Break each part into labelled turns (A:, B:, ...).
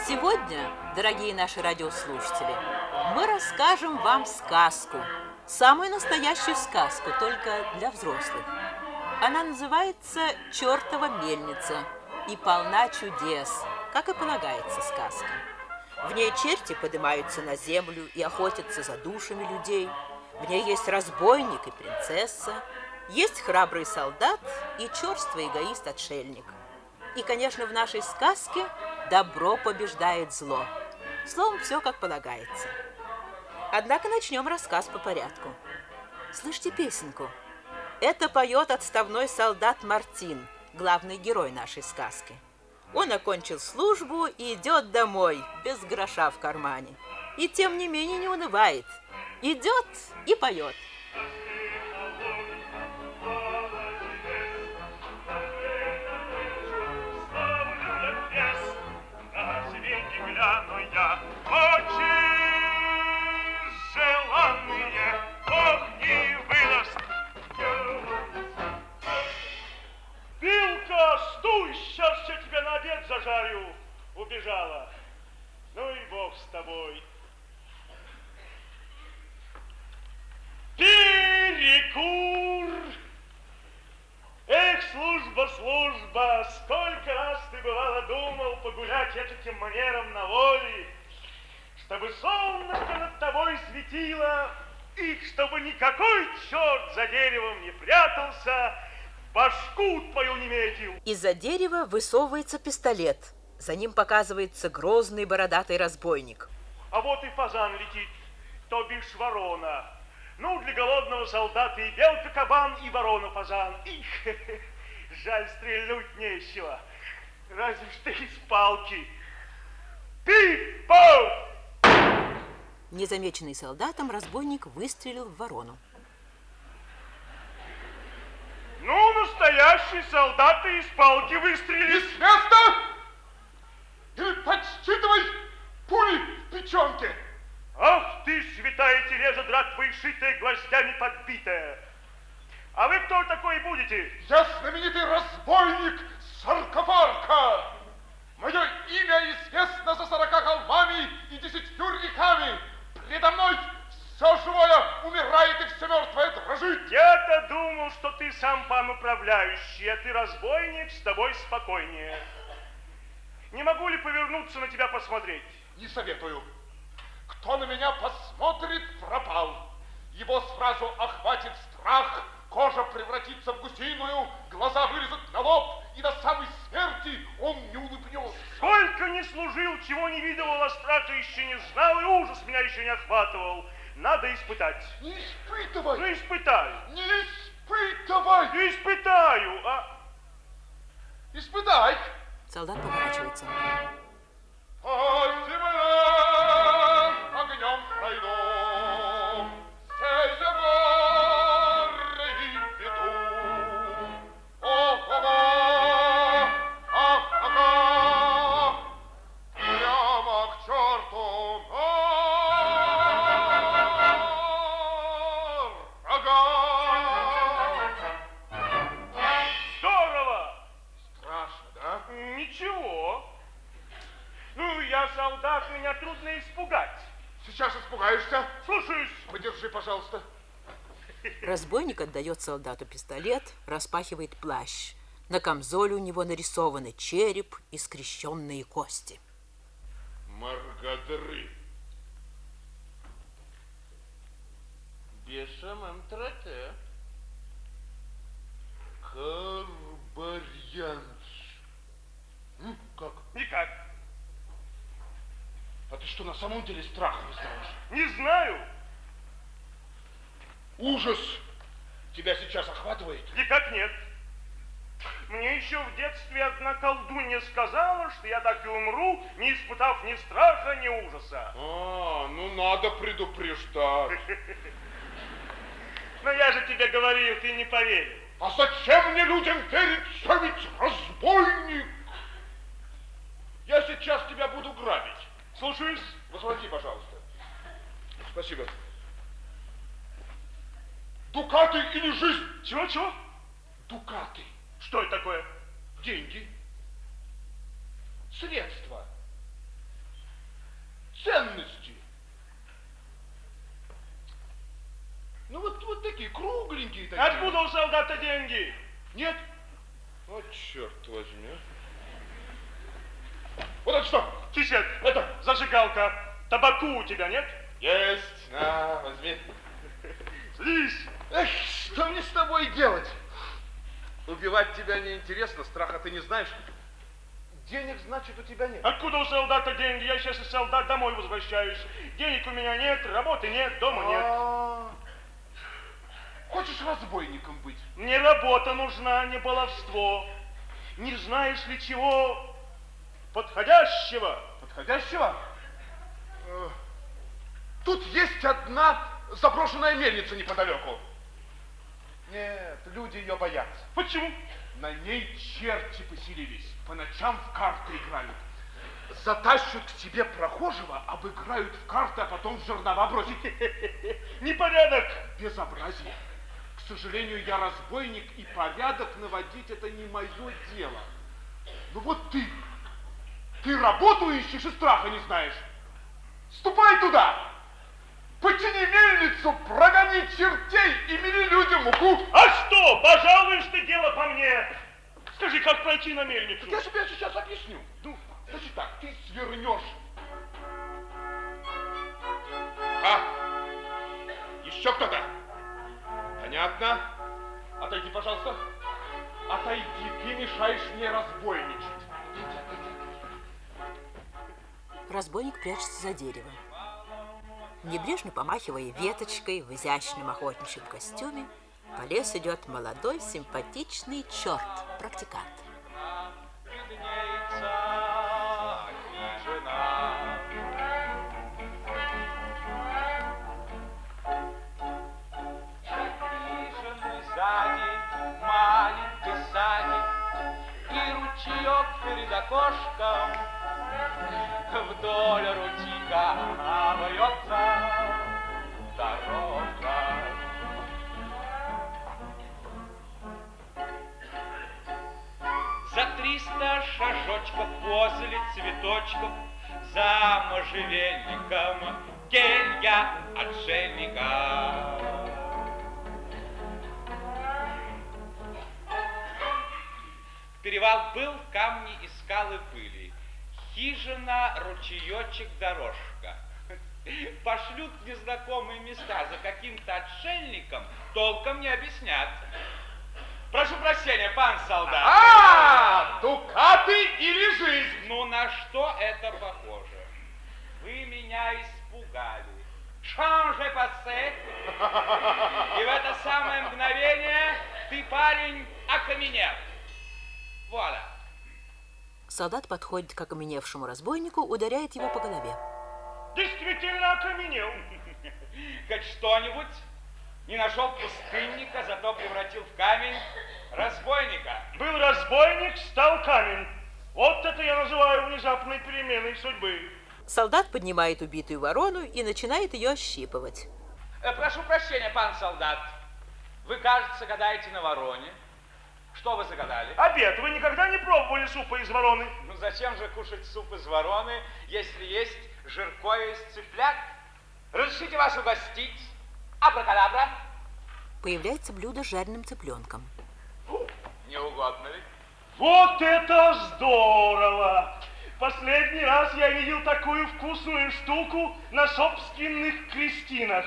A: Сегодня, дорогие наши радиослушатели, мы расскажем вам сказку. Самую настоящую сказку, только для взрослых. Она называется «Чертова мельница» и полна чудес, как и полагается сказке. В ней черти поднимаются на землю и охотятся за душами людей. В ней есть разбойник и принцесса, есть храбрый солдат и черствый эгоист-отшельник. И, конечно, в нашей сказке добро побеждает зло. Словом, все как полагается. Однако начнем рассказ по порядку. Слышите песенку? Это поет отставной солдат Мартин, главный герой нашей сказки. Он окончил службу и идет домой, без гроша в кармане. И тем не менее не унывает. Идет и поет.
B: Сейчас я тебя на обед зажарю. Убежала. Ну и бог с тобой. Перекур! Эх, служба, служба! Сколько раз ты, бывало, думал погулять этим манером на воле, чтобы солнышко над тобой светило, и чтобы никакой черт за деревом не прятался, башку твою не метил.
A: Из-за дерева высовывается пистолет. За ним показывается грозный бородатый разбойник.
B: А вот и фазан летит, то бишь ворона. Ну, для голодного солдата и белка-кабан, и ворона-фазан. Их, жаль, стрельнуть нечего. Разве что из палки. Пи-пау!
A: Незамеченный солдатом, разбойник выстрелил в ворону.
B: Ну, настоящий солдат из палки выстрелил.
C: С места! Или подсчитывай пули в печенке.
B: Ах ты, святая Тереза, дратвой шитая, гвоздями подбитая. А вы кто такой будете?
C: Я знаменитый разбойник Саркофарка. Мое имя известно за 40 холмами и 10 реками. Предо мной все живое умирает и все мертвое дрожит.
B: Я-то думал, что ты сам пан управляющий, а ты разбойник, с тобой спокойнее. Не могу ли повернуться на тебя посмотреть?
C: Не советую. Кто на меня посмотрит, пропал. Его сразу охватит страх, кожа превратится в гусиную, глаза вылезут на лоб, и до самой смерти он не улыбнется.
B: Сколько не служил, чего не видел, а страха еще не знал, и ужас меня еще не охватывал. Надо испытать.
C: Не испытывай.
B: Ну, испытаю.
C: Не испытывай.
B: Испытаю, а...
C: Испытай.
A: Солдат поворачивается.
C: По земле огнем пройду, все горы и веду. Ого-го, ага, прямо к черту ага.
B: Здорово!
C: Страшно, да?
B: Ничего. Ну, я солдат, меня трудно испугать.
C: Сейчас испугаешься.
B: Слушаюсь.
C: Подержи, пожалуйста.
A: Разбойник отдает солдату пистолет, распахивает плащ. На камзоле у него нарисованы череп и скрещенные кости.
C: Маргадры.
D: Бешамем трате.
C: Карбарьянц. Как?
B: Никак.
C: А ты что, на самом деле страха не знаешь?
B: Не знаю.
C: Ужас тебя сейчас охватывает?
B: Никак нет. Мне еще в детстве одна колдунья сказала, что я так и умру, не испытав ни страха, ни ужаса.
C: Ну надо предупреждать.
B: Но я же тебе говорил, ты не поверил.
C: А зачем мне людям верить? Я ведь разбойник. Я сейчас тебя буду грабить.
B: Слушаюсь.
C: Возврати, пожалуйста. Спасибо. Дукаты или жизнь?
B: Чего-чего?
C: Дукаты.
B: Что это такое?
C: Деньги. Средства.
B: у солдата деньги?
C: Нет? Вот черт возьми. Вот это что?
B: Кисет,
C: Это?
B: зажигалка. Табаку у тебя нет?
C: Есть. На, возьми.
B: Слизь.
C: Эх, что мне с тобой делать? Убивать тебя неинтересно, страха ты не знаешь. Денег, значит, у тебя нет.
B: Откуда у солдата деньги? Я сейчас из солдат домой возвращаюсь. Денег у меня нет, работы нет, дома нет.
C: Хочешь разбойником быть?
B: Мне работа нужна, не баловство. Не знаешь ли чего подходящего?
C: Подходящего? Тут есть одна заброшенная мельница неподалеку. Нет, люди ее боятся.
B: Почему?
C: На ней черти поселились. По ночам в карты играют. Затащат к себе прохожего, обыграют в карты, а потом в жернова бросят.
B: Непорядок.
C: Безобразие. К сожалению, я разбойник, и порядок наводить это не мое дело. Ну вот ты работу ищешь и страха не знаешь. Ступай туда! Почини мельницу, прогони чертей и мели людям муку.
B: А что, пожалуйста, ты дело по мне. Скажи, как пройти на мельницу?
C: Я тебе сейчас объясню. Ну, значит так, ты свернешь. Еще кто-то? Понятно. Отойди, пожалуйста. Отойди, ты мешаешь мне разбойничать.
A: Разбойник прячется за деревом. Небрежно помахивая веточкой в изящном охотничьем костюме, по лесу идет молодой симпатичный черт, практикант.
D: Маленький садик и ручеек перед окошком. Вдоль ручейка вьется дорога. За 300 шажочков возле цветочков, за можжевельником келья отшельника. Перевал был, камни и скалы были. Хижина, ручеечек, дорожка. Пошлют в незнакомые места за каким-то отшельником, толком не объяснят. Прошу прощения, пан солдат.
C: Дукаты или жизнь?
D: Ну, на что это похоже? Вы меня испугали. Шанже пассе. И в это самое мгновение ты, парень, окаменел. Вуаля.
A: Солдат подходит к окаменевшему разбойнику, ударяет его по голове.
B: Действительно окаменел.
D: Хоть что-нибудь? Не нашел пустынника, зато превратил в камень разбойника.
B: Был разбойник, стал камень. Вот это я называю внезапной переменой судьбы.
A: Солдат поднимает убитую ворону и начинает ее ощипывать.
D: Прошу прощения, пан солдат. Вы, кажется, гадаете на вороне. Что вы загадали?
B: Обед. Вы никогда не пробовали супа из вороны?
D: Ну зачем же кушать суп из вороны, если есть жиркое из цыплят? Разрешите вас угостить? Абракадабра.
A: Появляется блюдо с жареным цыпленком.
D: Не угодно ли?
B: Вот это здорово! Последний раз я видел такую вкусную штуку на собственных крестинах.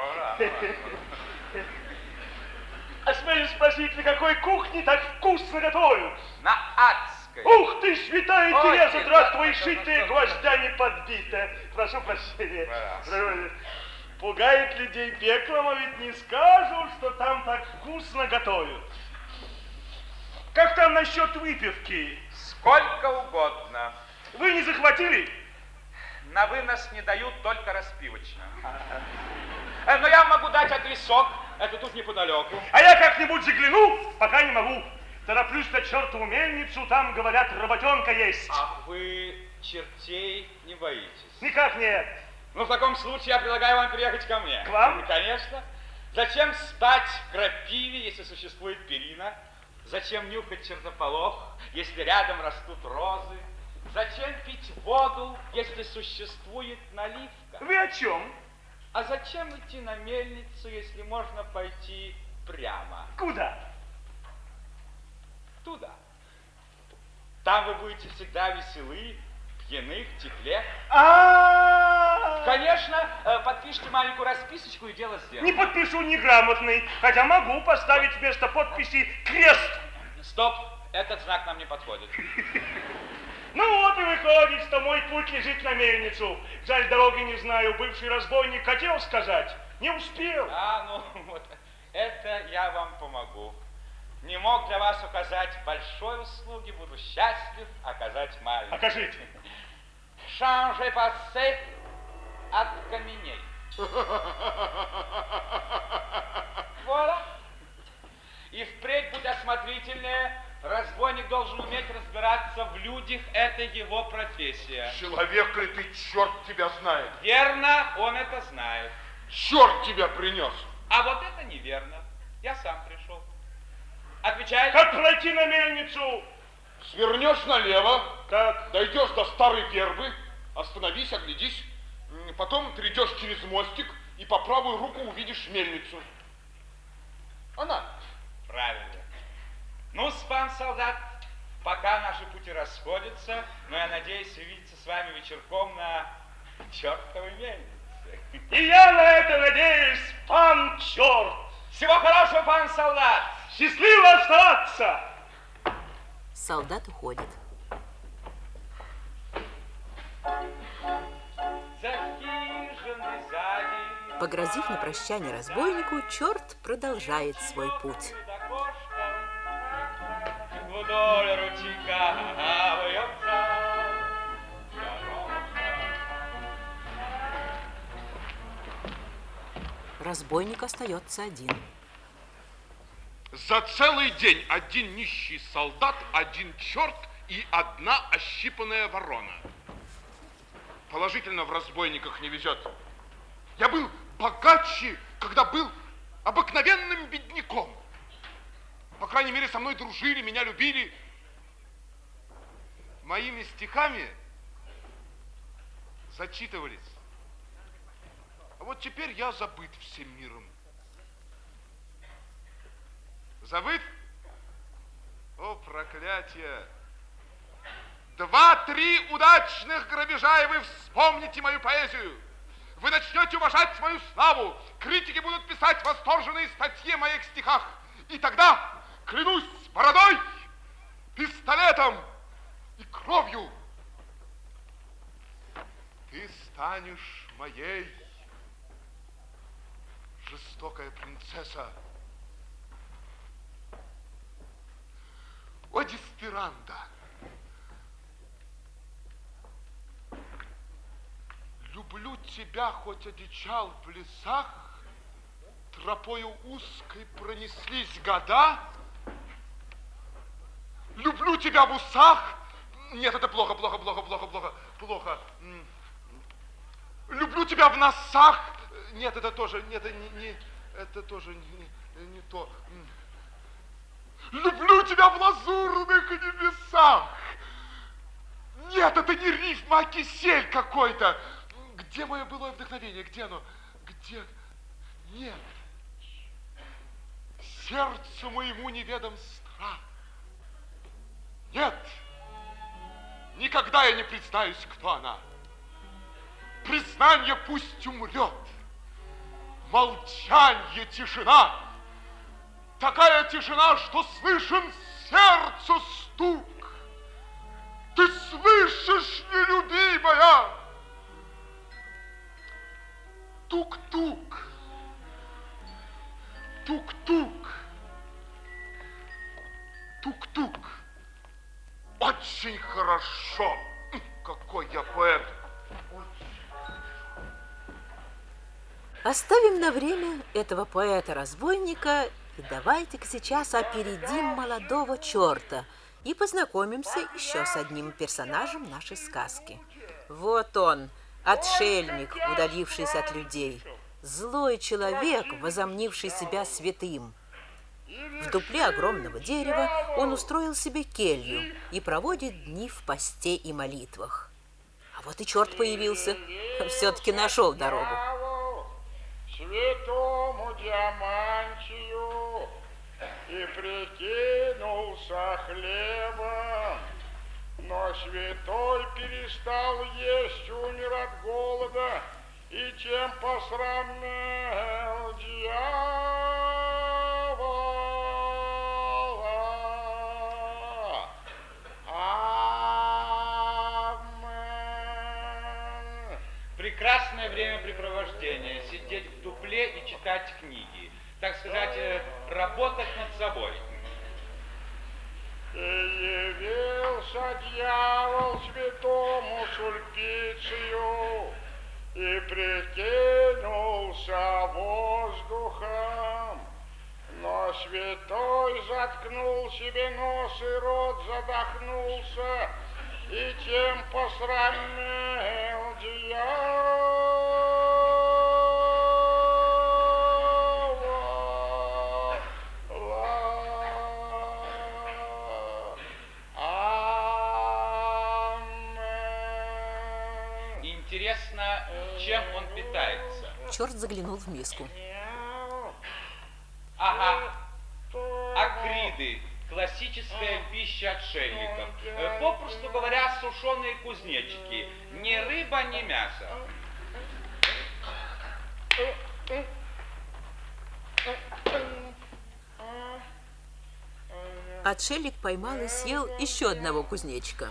B: А смею спросить, на какой кухне так вкусно готовят?
D: На адской.
B: Ух ты, святая Тереза,
D: Ой,
B: драк твои шитые, гвоздями подбитые. Прошу прощения. Пугает людей пеклом, а ведь не скажут, что там так вкусно готовят. Как там насчет выпивки?
D: Сколько угодно.
B: Вы не захватили?
D: На вынос не дают, только распивочно. Но я могу дать адресок. Это тут неподалеку.
B: А я как-нибудь загляну, пока не могу. Тороплюсь на чертову мельницу, там, говорят, работенка есть.
D: Ах, вы чертей не боитесь?
B: Никак нет.
D: Ну, в таком случае я предлагаю вам приехать ко мне.
B: К вам?
D: Конечно. Зачем спать в крапиве, если существует перина? Зачем нюхать чертополох, если рядом растут розы? Зачем пить воду, если существует наливка?
B: Вы о чем?
D: А зачем идти на мельницу, если можно пойти прямо.
B: Куда?
D: Туда. Там вы будете всегда веселы, пьяны, в тепле. Конечно, подпишите маленькую расписочку и дело сделано.
B: Не подпишу, неграмотный, хотя могу поставить вместо подписи крест.
D: Стоп, этот знак нам не подходит.
B: Ну вот и выходит, что мой путь лежит на мельницу. Жаль, дороги не знаю, бывший разбойник хотел сказать, не успел.
D: Ну вот, это я вам помогу. Не мог для вас указать большой услуги, буду счастлив оказать маленькую.
B: Окажите.
D: Шанже пассе от каменей. Voilà. И впредь будь осмотрительнее. Разбойник должен уметь разбираться в людях, это его профессия.
C: Человек ли ты, черт тебя знает?
D: Верно, он это знает.
C: Черт тебя принес.
D: А вот это неверно. Я сам пришел. Отвечай.
B: Как пройти на мельницу?
C: Свернешь налево,
B: Так.
C: дойдешь до старой вербы, остановись, оглядись, потом перейдешь через мостик и по правую руку увидишь мельницу. Она.
D: Правильно. Ну, пан солдат, пока наши пути расходятся, но я надеюсь увидеться с вами вечерком на чертовой мельнице.
B: И я на это надеюсь, пан черт.
D: Всего хорошего, пан солдат.
B: Счастливо остаться.
A: Солдат уходит.
D: За хижиной сзади.
A: Погрозив на прощание разбойнику, черт продолжает свой путь.
D: Вдоль ручейка вьется
A: Разбойник остается один.
C: За целый день один нищий солдат, один черт и одна ощипанная ворона. Положительно в разбойниках не везет. Я был богаче, когда был обыкновенным бедняком. По крайней мере, со мной дружили, меня любили. Моими стихами зачитывались. А вот теперь я забыт всем миром. Забыт? О, проклятие! 2-3 удачных грабежа, и вы вспомните мою поэзию. Вы начнете уважать мою славу. Критики будут писать восторженные статьи о моих стихах. И тогда, клянусь бородой, пистолетом и кровью, ты станешь моей, жестокая принцесса. О, Десперанда! Люблю тебя, хоть одичал в лесах, тропою узкой пронеслись года. Люблю тебя в усах. Нет, это плохо. Люблю тебя в носах. Нет, это тоже, нет, это тоже не то. Люблю тебя в лазурных небесах. Нет, это не рифма, а кисель какой-то. Где мое былое вдохновение? Где оно? Где? Нет. Сердцу моему неведом страх. Нет. Никогда я не признаюсь, кто она. Признание пусть умрет. Молчанье, тишина. Такая тишина, что слышен сердцу стук. Ты слышишь, нелюбимая? Тук-тук. Тук-тук. Тук-тук. Очень хорошо. Какой я поэт.
A: Оставим на время этого поэта-разбойника и давайте-ка сейчас опередим молодого черта и познакомимся еще с одним персонажем нашей сказки. Вот он, отшельник, удалившийся от людей, злой человек, возомнивший себя святым. В дупле огромного дерева он устроил себе келью и проводит дни в посте и молитвах. А вот и черт появился, все-таки нашел дорогу.
E: Святому Диамантию и прикинулся хлебом. Но святой перестал есть, умер от голода, и чем посрамил дьявола. Амен.
D: Прекрасное времяпрепровождение. Сидеть в дупле и читать книги. Так сказать, работать над собой.
E: И явился дьявол святому Сульпицию, и прикинулся воздухом. Но святой заткнул себе нос, и рот задохнулся, и тем посрамил дьявола.
D: Интересно, чем он питается?
A: Черт заглянул в миску.
D: Ага, акриды. Классическая пища отшельников. Попросту говоря, сушеные кузнечики. Ни рыба, ни мясо.
A: Отшельник поймал и съел еще одного кузнечика.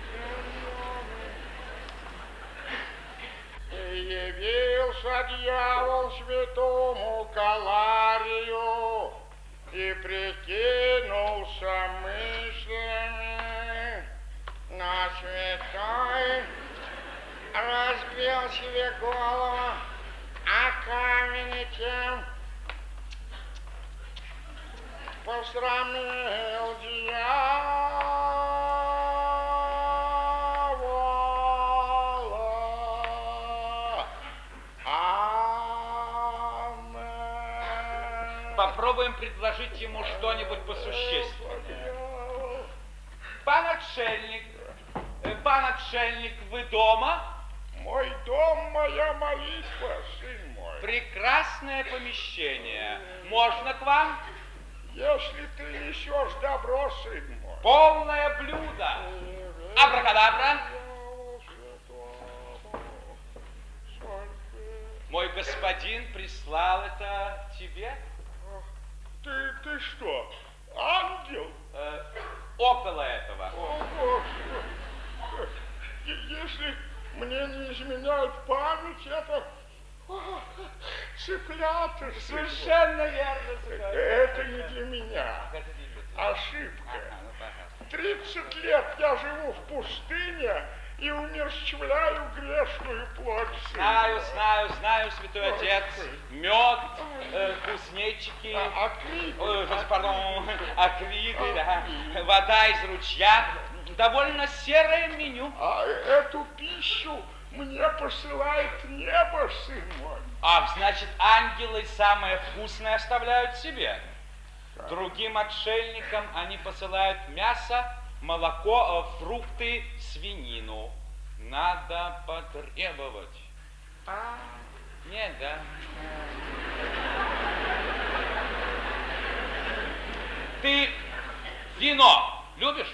E: Явился дьявол святому Каларию и прикинулся мыслями, но святой разбил себе голову, а камень тем посрамил дьявола. Амен.
D: Попробуем предложить ему что-нибудь посущественнее. Пан отшельник, вы дома?
E: Мой дом, моя молитва, сын мой.
D: Прекрасное помещение. Можно к вам?
E: Если ты несешь добро, сын мой.
D: Полное блюдо. Абракадабра. Мой господин прислал это тебе?
E: Ты что, ангел?
D: Около этого.
E: О, Господи. Если мне не изменяет память, это цыплята.
D: Совершенно верно.
E: Это не для меня. Ошибка. 30 лет я живу в пустыне и умерщвляю грешную плоть.
D: Знаю, святой отец. Мед, кузнечики, акриды, да, вода из ручья. Довольно серое меню.
E: А эту пищу мне посылает небо, сын мой.
D: Ах, значит, ангелы самое вкусное оставляют себе. Другим отшельникам они посылают мясо, молоко, фрукты, свинину. Надо потребовать. Нет, да. Ты вино любишь?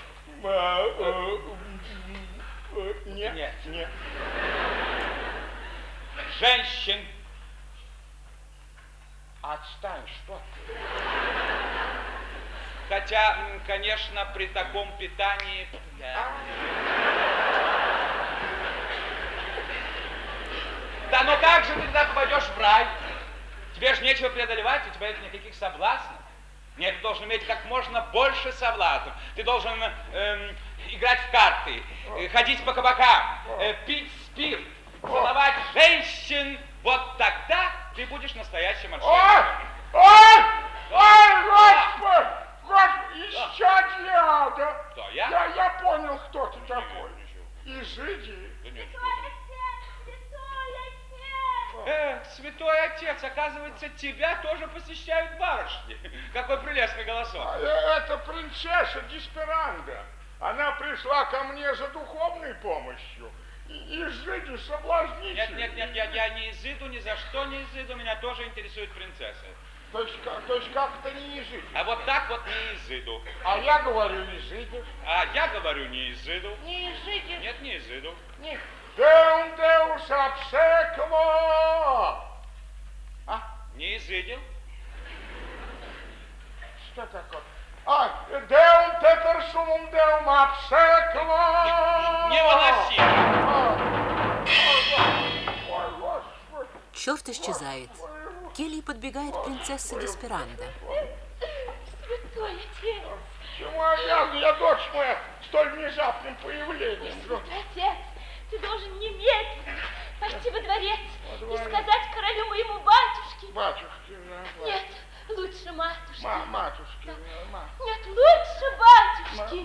E: Нет.
D: Женщин.
E: Отстань, что ты?
D: Хотя, конечно, при таком питании... Да, но как же ты тогда попадешь в рай? Тебе же нечего преодолевать, у тебя нет никаких соблазнов. Нет, ты должен иметь как можно больше соблазнов. Ты должен играть в карты, ходить по кабакам, пить спирт, целовать женщин. Вот тогда ты будешь настоящим отшельником.
E: Ой, Господи, исчадья!
D: Кто, я?
E: Я понял, кто ты такой. Изыди.
D: Святой отец, оказывается, тебя тоже посещают барышни. Какой прелестный голосок.
E: Это принцесса Дисперанда. Она пришла ко мне за духовной помощью. Изыди, соблазнитель.
D: Нет, я не изыду, ни за что не изыду. Меня тоже интересует принцесса.
E: То есть как-то не изыдешь.
D: А вот так вот не изыду.
E: А я говорю, изыдешь.
D: А я говорю, не изыду.
E: Не изыдешь.
D: Нет, не изыду.
E: Не. Деум деус обсекво. А?
D: Не изыдил.
E: Что такое? Деум тетерсумум деум обсекво.
D: Невыносимо.
A: Черт исчезает. К келье подбегает принцесса Десперанда.
F: Святой отец!
E: Чему обязан я, дочь моя, столь внезапным появлением?
F: Святой отец, ты должен немедленно пойти во дворец и сказать королю моему батюшке.
E: Батюшке, да.
F: Нет, лучше матушке.
E: Матушке,
F: Нет, лучше батюшке.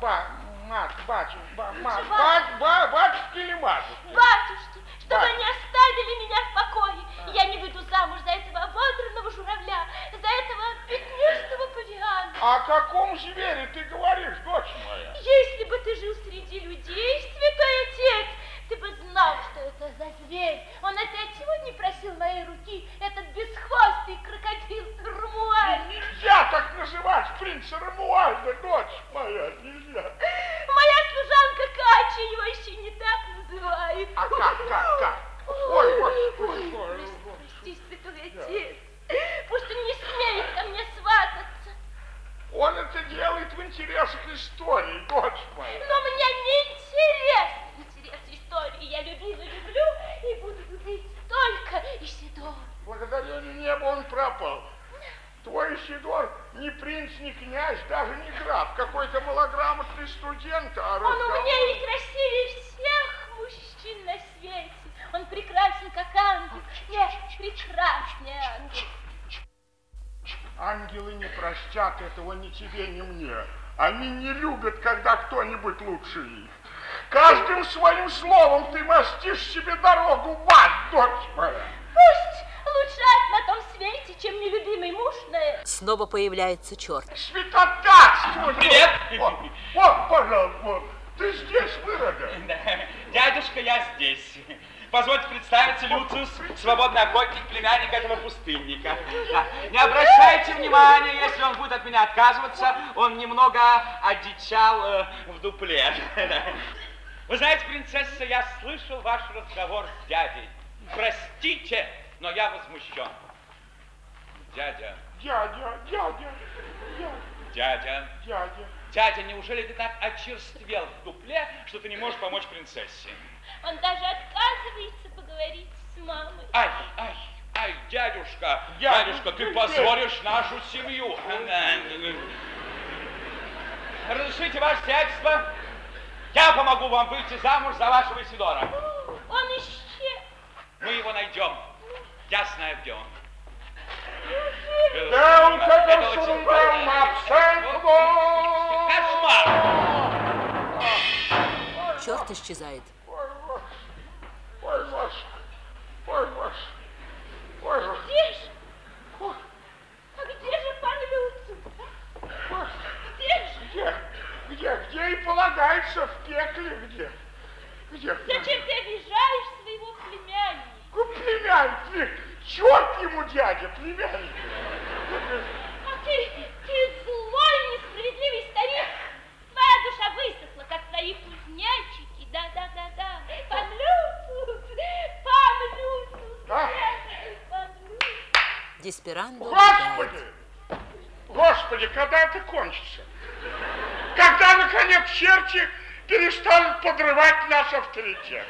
E: Батюшке или матушке?
F: Батюшке, чтобы они оставили меня в покое. Я не выйду замуж за этого ободранного журавля, за этого пятнистого павиана.
E: О каком звере ты говоришь, дочь моя?
F: Если бы ты жил среди людей, святой отец, ты бы знал, что это за зверь. Он опять сегодня просил моей руки, этот бесхвостый крокодил Рамуаль.
E: Нельзя так называть принца Рамуальда, дочь моя, нельзя.
F: Моя служанка Кача его еще не так называет.
E: А как? Ой, Господи.
F: Прости, святой отец. Пусть он не смеет ко мне свататься.
E: Он это делает в интересах истории, дочь моя.
F: Но мне не интересен интерес истории. Я любила, люблю и буду любить только Исидор.
E: Благодарение небу он пропал. Твой Исидор не принц, не князь, даже не граф. Какой-то малограмотный студент.
F: Он умнее и красивее всех мужчин на свете. Он прекрасен, как ангел. Нет, прекрасный ангел.
E: Ангелы не простят этого ни тебе, ни мне. Они не любят, когда кто-нибудь лучше их. Каждым своим словом ты мастишь себе дорогу в ад, дочь моя.
F: Пусть лучше ад на том свете, чем нелюбимый муж на этом.
A: Снова появляется черт.
E: Святотатство!
D: Привет!
E: Вот, пожалуйста, ты здесь, выродок?
D: Дядюшка, я здесь. Позвольте представиться, Люциус, свободный охотник, племянник этого пустынника. Не обращайте внимания, если он будет от меня отказываться, он немного одичал в дупле. Вы знаете, принцесса, я слышал ваш разговор с дядей. Простите, но я возмущен. Дядя. Дядя, неужели ты так очерствел в дупле, что ты не можешь помочь принцессе?
F: Он даже отказывается поговорить с мамой.
D: Ай, дядюшка, ты позоришь нашу семью. Разрешите, ваше сиятельство, я помогу вам выйти замуж за вашего Исидора.
F: Он исчез.
D: Мы его найдем. Я знаю, где он. Кошмар!
A: Черт исчезает.
F: Где же? А где же пан Люциус?
E: Где и полагается в пекле, где?
F: Зачем ты обижаешь своего племянника?
E: Племянник, черт ему, дядя, племянник.
F: А ты злой, несправедливый старик. Твоя душа высохла, как твои кузнечики. Да. Пан Люциус.
A: Десперанда убегает.
E: Господи, когда это кончится? Когда, наконец, черти перестанут подрывать наш авторитет?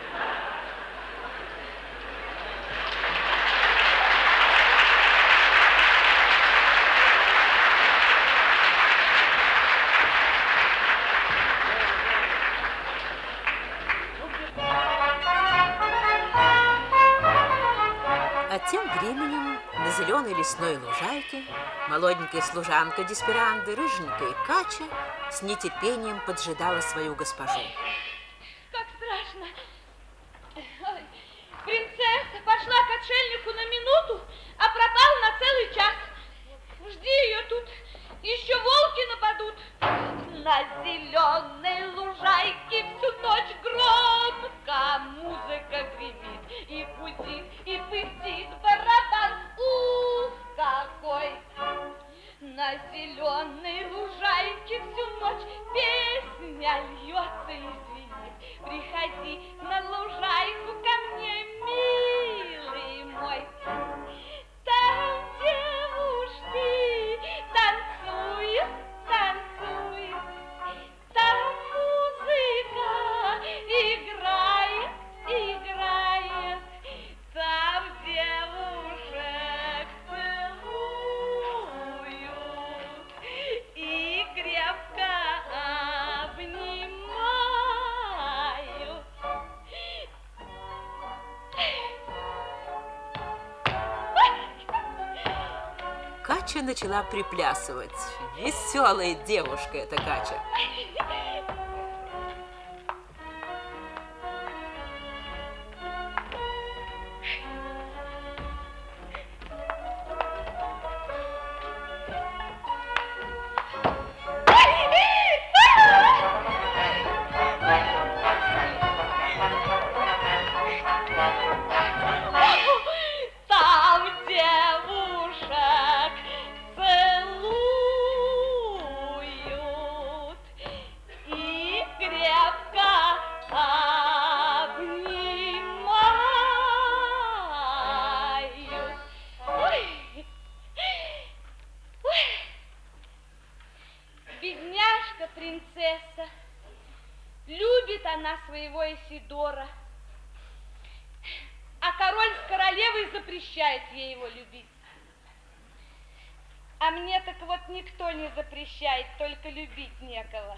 A: А тем временем на зеленой лесной лужайке молоденькая служанка Десперанды, рыженькая Кача, с нетерпением поджидала свою госпожу.
F: Как страшно. Ой, принцесса пошла к отшельнику на минуту, а пропала на целый час. Жди ее тут, еще волки нападут. На зеленой лужайке всю ночь громко музыка гремит, и гудит, и пыхтит барабан. Ух, какой
A: Катя начала приплясывать. Веселая девушка эта Катя.
F: Принцесса. Любит она своего Исидора. А король с королевой запрещает ей его любить. А мне так вот никто не запрещает, только любить некого.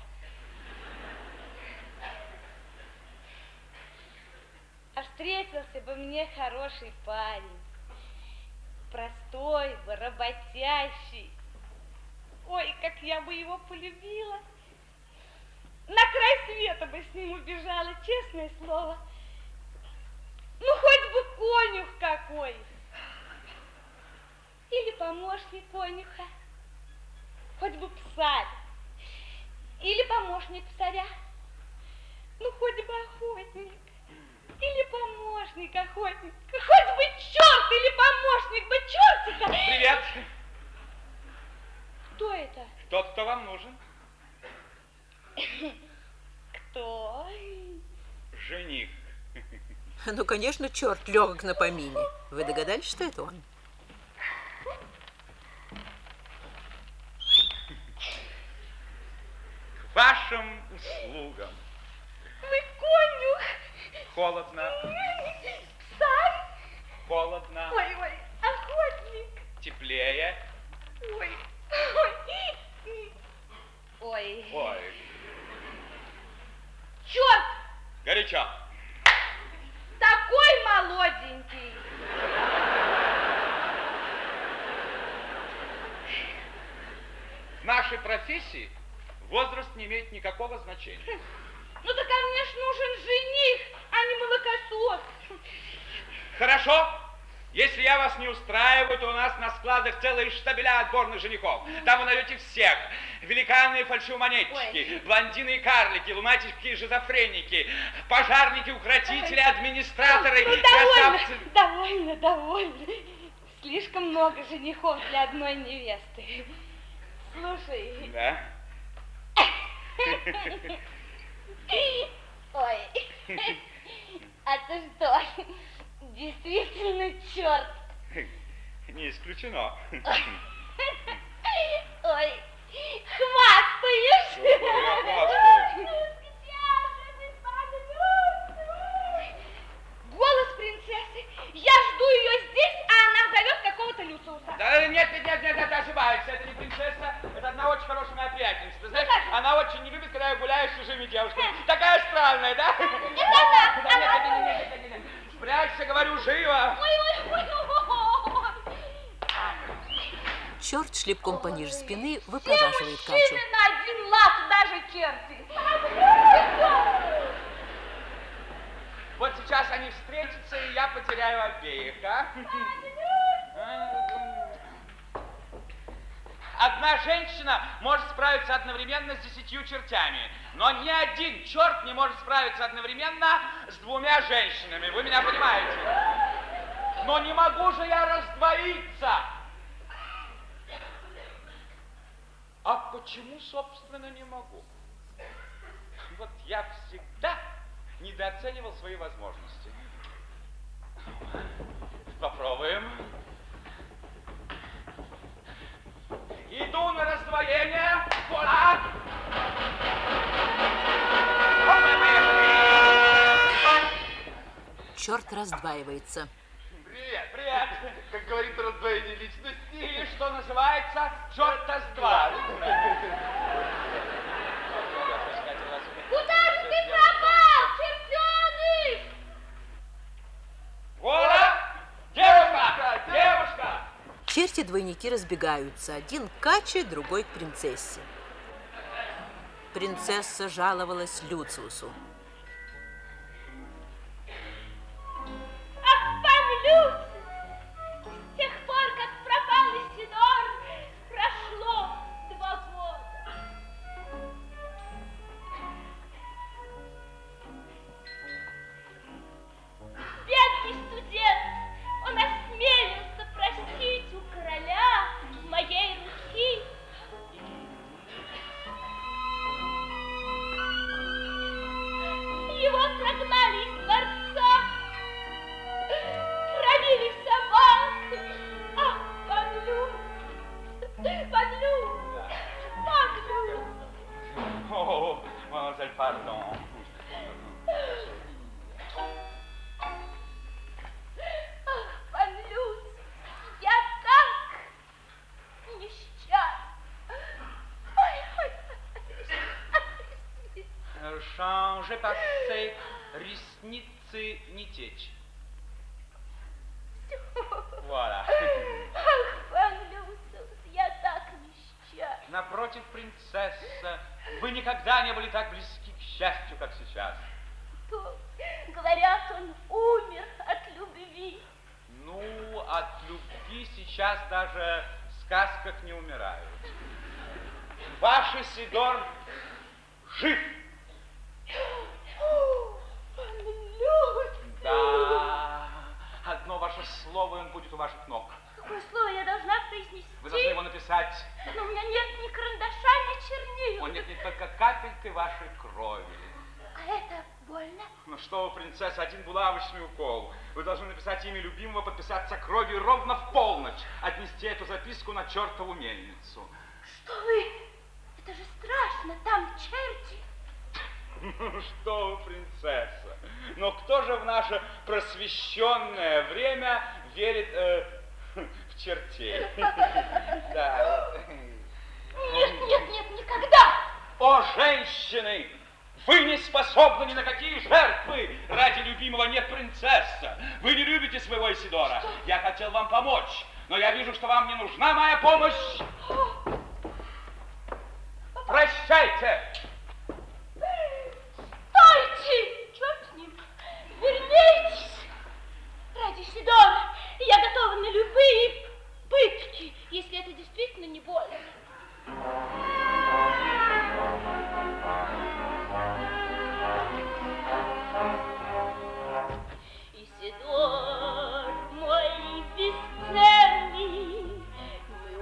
F: А встретился бы мне хороший парень. Простой бы, работящий. Ой, как я бы его полюбила. На край света бы с ним убежала, честное слово. Ну, хоть бы конюх какой. Или помощник конюха. Хоть бы псарь. Или помощник псаря. Ну, хоть бы охотник. Или помощник охотника. Хоть бы черт или помощник бы чертика.
D: Привет.
F: Кто это?
D: Тот, кто вам нужен.
F: Кто?
D: Жених.
A: Ну, конечно, черт легок на помине. Вы догадались, что это он?
D: К вашим услугам.
F: Вы конюх.
D: Холодно.
F: Псарь.
D: Холодно.
F: Ой, охотник.
D: Теплее.
F: Ой. Ой.
D: Ой.
F: Черт!
D: Горячо.
F: Такой молоденький.
D: В нашей профессии возраст не имеет никакого значения.
F: Ну так, конечно, нужен жених, а не молокосос.
D: Хорошо. Если я вас не устраиваю, то у нас на складах целые штабеля отборных женихов. Там вы найдете всех. Великаны и фальшивомонетчики, блондины и карлики, лунатики и шизофреники, пожарники, укротители, администраторы, красавцы.
F: Довольно. Слишком много женихов для одной невесты. Слушай.
D: Да?
F: Ой. А ты что? Действительно черт.
D: Не исключено.
F: Ой, хвастаешь? Голос принцессы. Я жду ее здесь, а она зовет какого-то Люциуса.
D: Да, нет, ошибаешься. Это не принцесса, это одна очень хорошая моя приятельница. Ты знаешь, она очень не любит, когда я гуляю с чужими девушками. Такая странная, да?
F: Это она.
D: Нет. Спрячься, говорю, живо.
F: Ой.
A: Черт шлепком пониже спины выпроваживает Катю.
F: Все мужчины на один лад, даже черти.
D: Вот сейчас они встретятся, и я потеряю обеих, а? Одна женщина может справиться одновременно с 10 чертями, но ни один черт не может справиться одновременно с 2 женщинами. Вы меня понимаете? Но не могу же я раздвоиться. А почему, собственно, не могу? Вот я всегда недооценивал свои возможности. Попробуем. Иду на раздвоение. Вуаля!
A: Черт раздваивается.
C: Привет. Как говорит раздвоение личности.
D: Или, что называется, черта с два.
F: Куда же ты пропал, чертеныш?
D: Вуаля! Девушка!
A: Черт Вместе двойники разбегаются. Один к Каче, другой к принцессе. Принцесса жаловалась Люциусу.
F: Ах, пан Люциус! С тех пор, как пропал Исидор, прошло 2 года. Бедный студент, он осмелился просить у короля моей руки. Его прогнали из дворца, травили собак. Ах, пан Люциус, пан Люциус, пан Люциус.
D: О, мадемуазель, пардон.
F: Ах, пан Люциус, я так несчастна.
D: Шанже пассе, ресницы не течь. Вуаля.
F: Ах, пан Люциус, я так несчастна.
D: Напротив, принцесса, вы никогда не были так близки к счастью, как сейчас.
F: То, говорят, он умер от любви.
D: Ну, от любви сейчас даже в сказках не умирают. Ваш Исидор жив.
F: Пан Люциус.
D: Да, одно ваше слово, и он будет у ваших ног.
F: Какое слово я должна произнести?
D: Вы должны его написать.
F: Но у меня нет ни карандаша, ни чернил.
D: Он нет только капелькой вашей крови.
F: А это больно?
D: Ну что вы, принцесса, один булавочный укол. Вы должны написать имя любимого, подписаться кровью и ровно в полночь отнести эту записку на чертову мельницу.
F: Что вы? Это же страшно, там черти.
D: Ну что вы, принцесса, но кто же в наше просвещенное время верит в чертей? Да.
F: Нет, никогда.
D: О, женщины, вы не способны ни на какие жертвы. Ради любимого нет, принцесса. Вы не любите своего Исидора.
F: Что?
D: Я хотел вам помочь, но я вижу, что вам не нужна моя помощь. Прощайте.
F: Стойте! Черт с ним! Вернитесь! Ради Исидора я готова на любые пытки, если это действительно не больно. Исидор мой бесценный, мы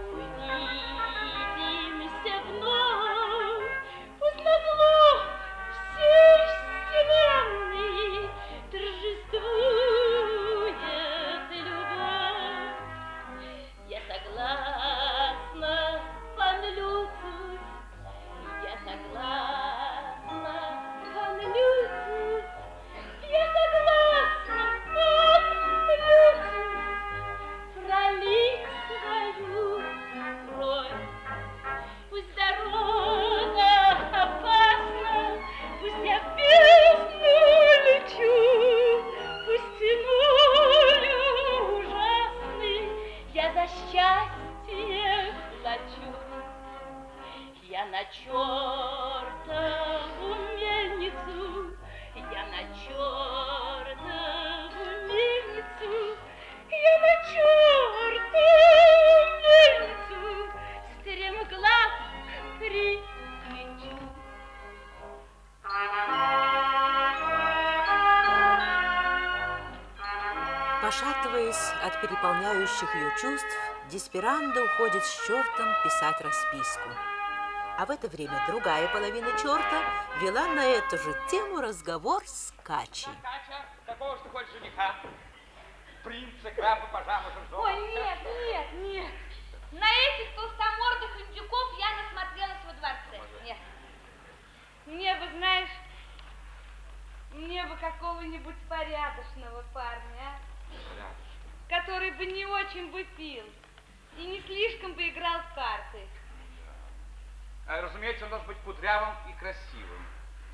F: увидимся вновь, пусть на зло всей вселенной торжествует любовь. Я согласна, пан Люциус, я согласна, пан Люциус, я согласна, пан Люциус, пролить свою кровь. Пусть дорога опасна, пусть я в бездну лечу, пусть ценою ужасной я за счастье плачу. Я на чертову мельницу, я на чертову мельницу, я на чертову мельницу стремглав прилечу.
A: Пошатываясь от переполняющих ее чувств, Десперандо уходит с чертом писать расписку. А в это время другая половина черта вела на эту же тему разговор с Качей.
D: Катя, какого ж ты хочешь жениха? Принца, графа, пажа, мажордома?
F: Ой, нет. На этих толстомордых индюков я насмотрелась во дворце. Нет. Мне бы, знаешь, мне бы какого-нибудь порядочного парня, который бы не очень бы пил и не слишком бы играл в карты.
D: Разумеется, он должен быть кудрявым и красивым.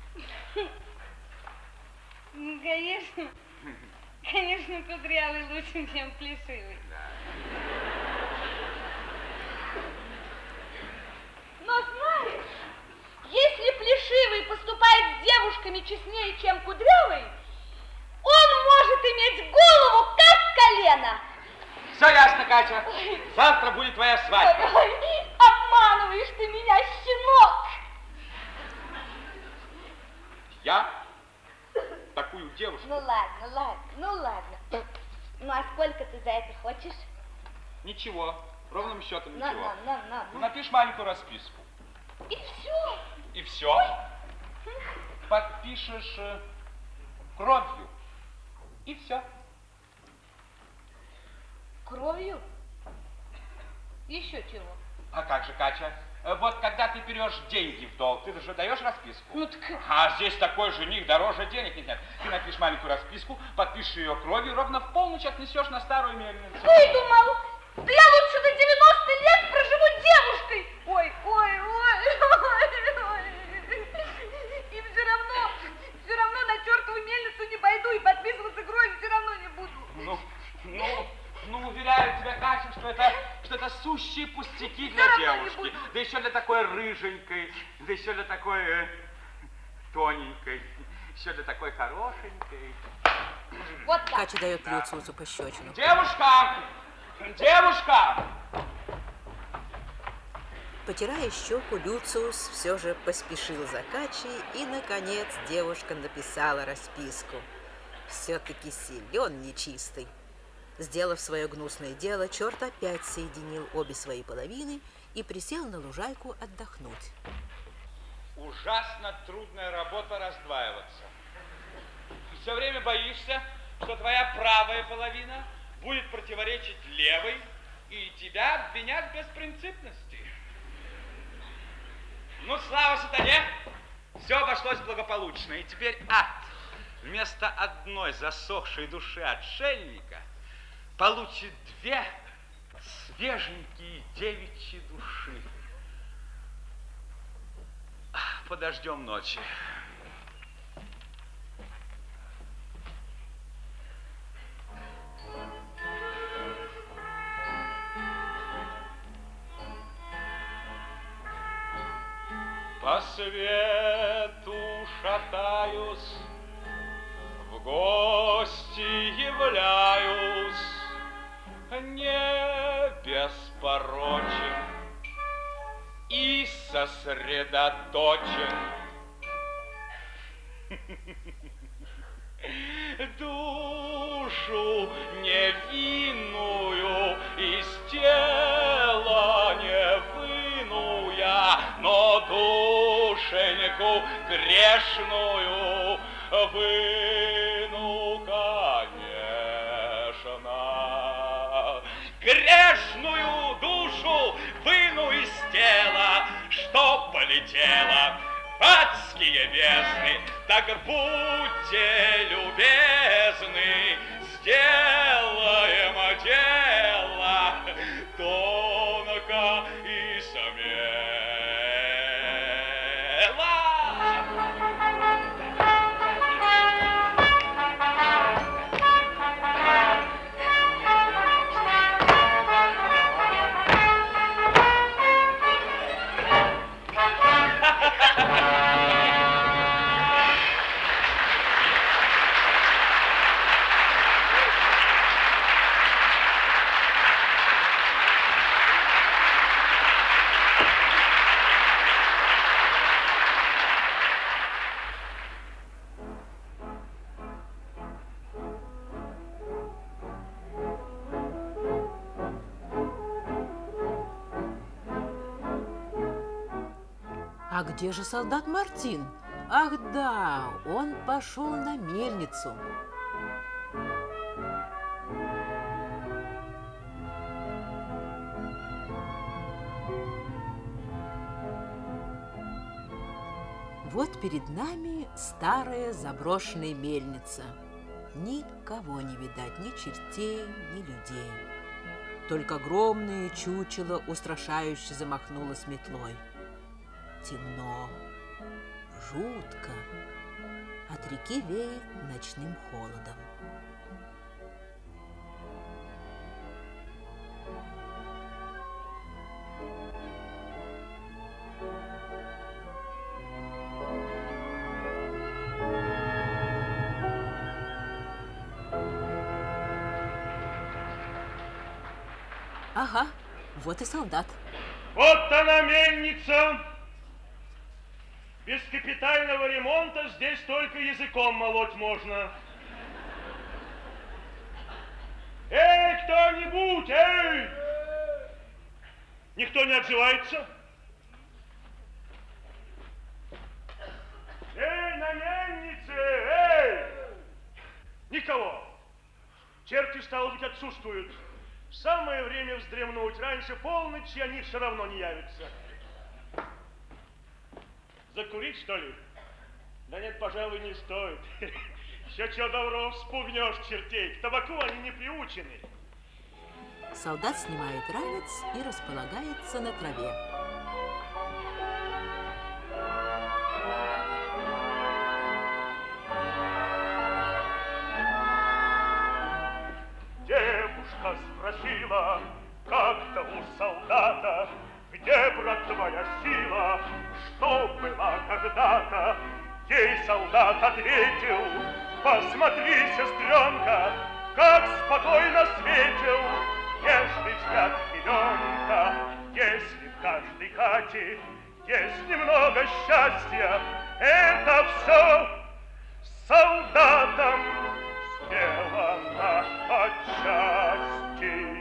F: Ну, конечно, кудрявый лучше, чем плешивый.
D: Да.
F: Но знаешь, если Плешивый поступает с девушками честнее, чем Кудрявый, он может иметь голову, как колено.
D: Все ясно, Катя. Завтра будет твоя свадьба.
F: Ой, обманываешь ты меня, щенок.
D: Я? Такую девушку?
F: Ну ладно. Ну а сколько ты за это хочешь?
D: Ничего. Ровным счетом ничего.
F: Ну.
D: Напишешь маленькую расписку.
F: И все.
D: И все? Подпишешь кровью. И все.
F: Кровью? Еще чего?
D: А как же, Катя? Вот когда ты берешь деньги в долг, ты же даешь расписку?
F: Ну так...
D: А здесь такой жених, дороже денег не нет. Ты напишешь маленькую расписку, подпишешь ее кровью, ровно в полночь отнесешь на старую мельницу.
F: Выдумал! Да я лучше до 90 лет проживу девушкой! Ой. И все равно на чертову мельницу не пойду и подписываться кровью все равно не буду.
D: Ну, уверяю тебя, Катя, что это сущие пустяки для девушки. Да еще для такой рыженькой, да еще для такой тоненькой, еще для такой хорошенькой.
F: Вот так.
A: Катя дает Люциусу пощечину.
D: Девушка!
A: Потирая щеку, Люциус все же поспешил за Катей, и, наконец, девушка написала расписку. Все-таки силен нечистый. Сделав свое гнусное дело, черт опять соединил обе свои половины и присел на лужайку отдохнуть.
D: Ужасно трудная работа раздваиваться. Все время боишься, что твоя правая половина будет противоречить левой, и тебя обвинят в беспринципности. Ну, слава сатане, все обошлось благополучно, и теперь ад вместо одной засохшей души отшельника получит две свеженькие девичьи души. Подождем ночи. По свету шатаюсь, в гости являюсь, не беспорочен и сосредоточен. Душу невинную из тела не выну я, но душеньку грешную выну, конечно. Грешную душу выну из тела, что полетела в адские бездны. Так будьте любезны, сделаем дело тонко и смело.
A: А где же солдат Мартин? Ах да, он пошел на мельницу. Вот перед нами старая заброшенная мельница. Никого не видать, ни чертей, ни людей. Только огромное чучело устрашающе замахнулось метлой. Темно, жутко, от реки веет ночным холодом. Ага, вот и солдат.
B: Вот она, мельница. Без капитального ремонта здесь только языком молоть можно. Эй, кто-нибудь, эй! Никто не отзывается? Эй, на мельнице, эй! Никого. Черти, стало быть, отсутствуют. Самое время вздремнуть. Раньше полночи они все равно не явятся. Закурить, что ли? Да нет, пожалуй, не стоит. Еще чего добро спугнешь чертей. К табаку они не приучены.
A: Солдат снимает ранец и располагается на траве.
B: Девушка спросила как-то у солдата, где, брат, твоя сила, что была когда-то? Ей солдат ответил: посмотри, сестренка, как спокойно светил нежный взгляд ребенка. Если в каждой хате есть немного счастья, это все с солдатом сделано отчасти.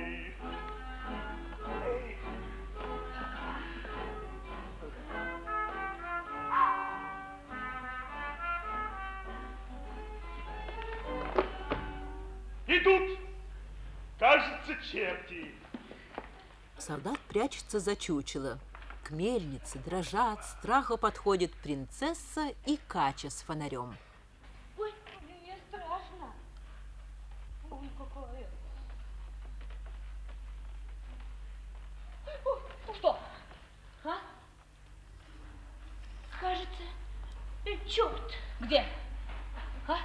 B: Идут, кажется, черти.
A: Солдат прячется за чучело. К мельнице, дрожа от страха, подходит принцесса и Кача с фонарем.
F: Ой, мне страшно. Ой, какая. Что? А? Кажется, черт. Где? А?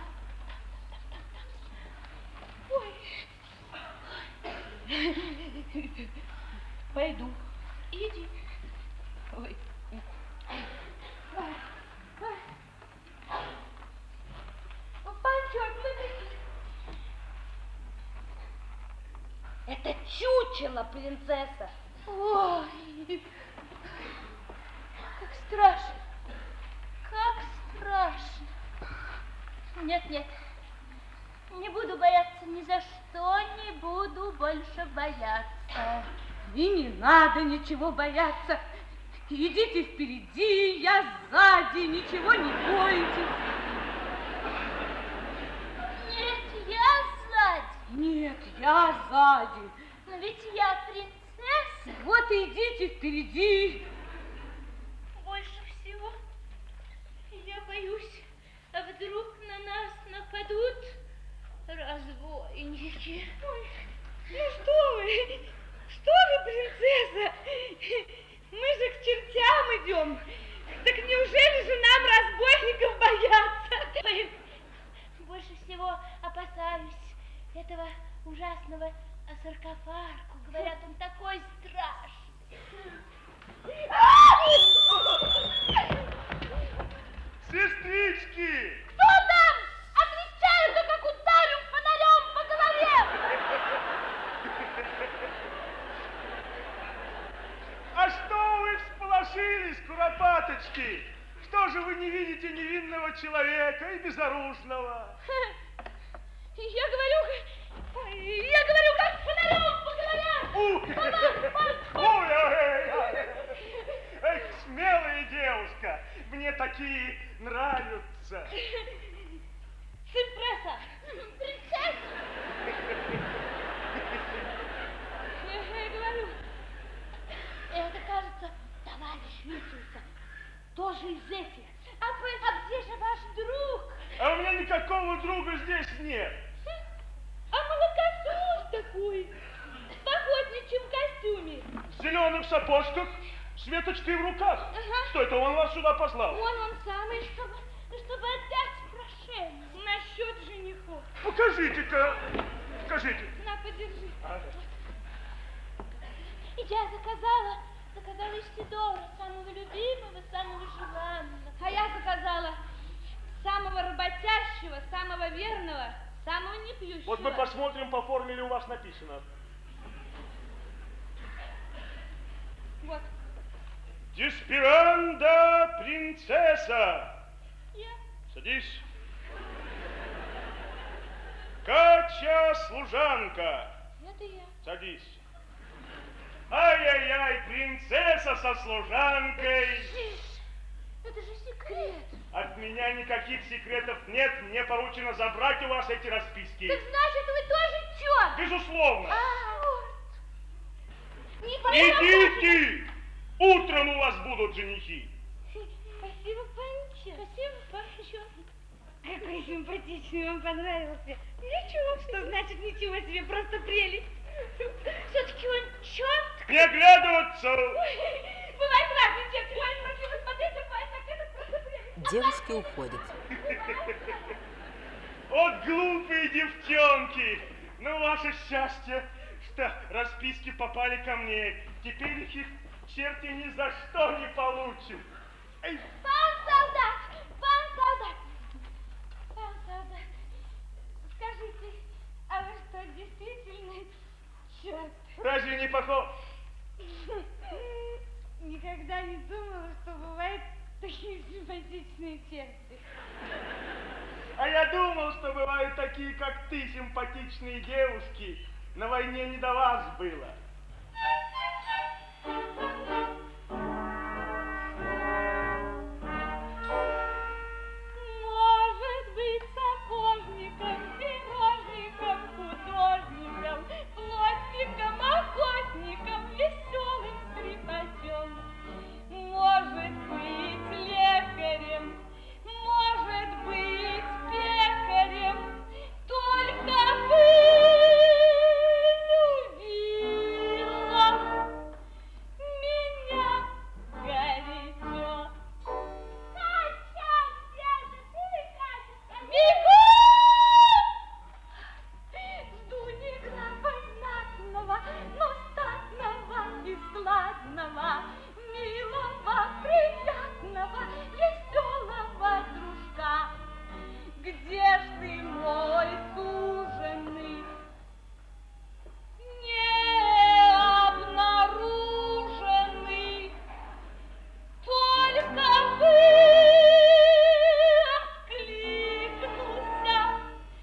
F: Ой. Пойду. Иди. Ой. Это чучело, принцесса. Ой, как страшно. Как страшно. Нет, нет. Не буду бояться, ни за что не буду больше бояться. И не надо ничего бояться. Идите впереди, я сзади, ничего не бойтесь. Нет, я сзади. Нет, я сзади. Но ведь я принцесса. Вот идите впереди. Больше всего я боюсь, а вдруг на нас нападут разбойники. Ой, ну что вы, принцесса? Мы же к чертям идем. Так неужели же нам разбойников бояться? Ой, больше всего опасаюсь этого ужасного саркофага. Говорят, он такой страшный.
B: Сестрички!
F: Кто там? Отвечаю, да как ударю фонарем по голове!
B: А что вы всполошились, куропаточки? Что же вы не видите невинного человека и безоружного?
F: Я говорю, как фонарем по голове!
B: Эх, смелая девушка, мне такие нравятся.
F: Цимпресса! Принцесса! Я говорю, это, кажется, товарищ Витюса, тоже из этих. А где же ваш друг?
B: А у меня никакого друга здесь нет.
F: А молокосос такой, в охотничьем костюме.
B: В зеленых сапожках, с веточкой в руках.
F: Ага.
B: Что это, он вас сюда послал?
F: Он самый, чтобы отдать прошение насчет женихов.
B: Покажите-ка, покажите.
F: На, подержи.
B: Ага.
F: Я заказала Исидора, самого любимого, самого желанного. А я заказала самого работящего, самого верного, самого непьющего.
B: Вот мы посмотрим, по формуле у вас написано.
F: Вот.
B: Деспиранда принцесса.
F: Я.
B: Садись. Катя служанка.
F: Это я.
B: Садись. Ай-яй-яй, принцесса со служанкой.
F: Это же секрет.
B: От меня никаких секретов нет. Мне поручено забрать у вас эти расписки.
F: Так значит, вы тоже черт?
B: Безусловно.
F: Не пойдем.
B: Идите! Утром у вас будут женихи.
F: Спасибо, Панчо. Спасибо, Панчо. Какой симпатичный, вам понравился. Ничего, что значит ничего себе, просто прелесть. Все-таки он черт.
B: Не оглядываться.
F: Бывает разный черт. Ой, спасибо, смотрите, Панчо, это просто прелесть.
A: Девушки уходят.
B: Вот глупые девчонки. Ну, ваше счастье, что расписки попали ко мне. Теперь их черти ни за что не получат. Эй.
F: Пан солдат, пан солдат. Пан солдат, скажите, а вы что, действительно черт?
B: Разве не похож?
F: Никогда не думала, что бывают такие симпатичные черти.
B: А я думал, что бывают такие, как ты, симпатичные девушки. На войне не до вас было.
F: Может быть, сапожником, пирожником, художником, плотником, охотником, веселым скрипачом. Может быть, лекарем, может быть, пекарем, только бы любила меня горячо. Катя, где же ты, Катя? Бегу! Жду неграба знатного, но статного и складного, милого, приятного, веселого дружка. Где ж ты, мой суженый? Не обнаруженный, только бы откликнулся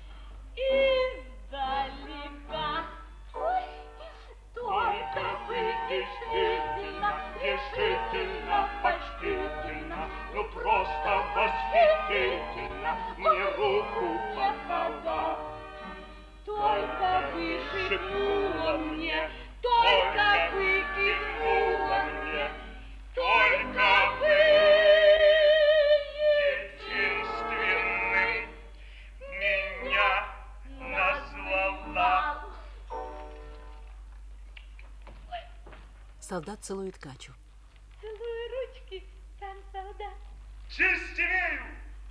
F: издалека. Ой, только бы действительно,
B: Решительно, почтительно, ну просто восхитительно мне руку подала.
F: только бы шепнула мне, только бы кивнула мне, только бы
B: единственным меня назвала.
A: Солдат целует Катю.
F: Целую ручки, пан солдат.
B: Честь имею!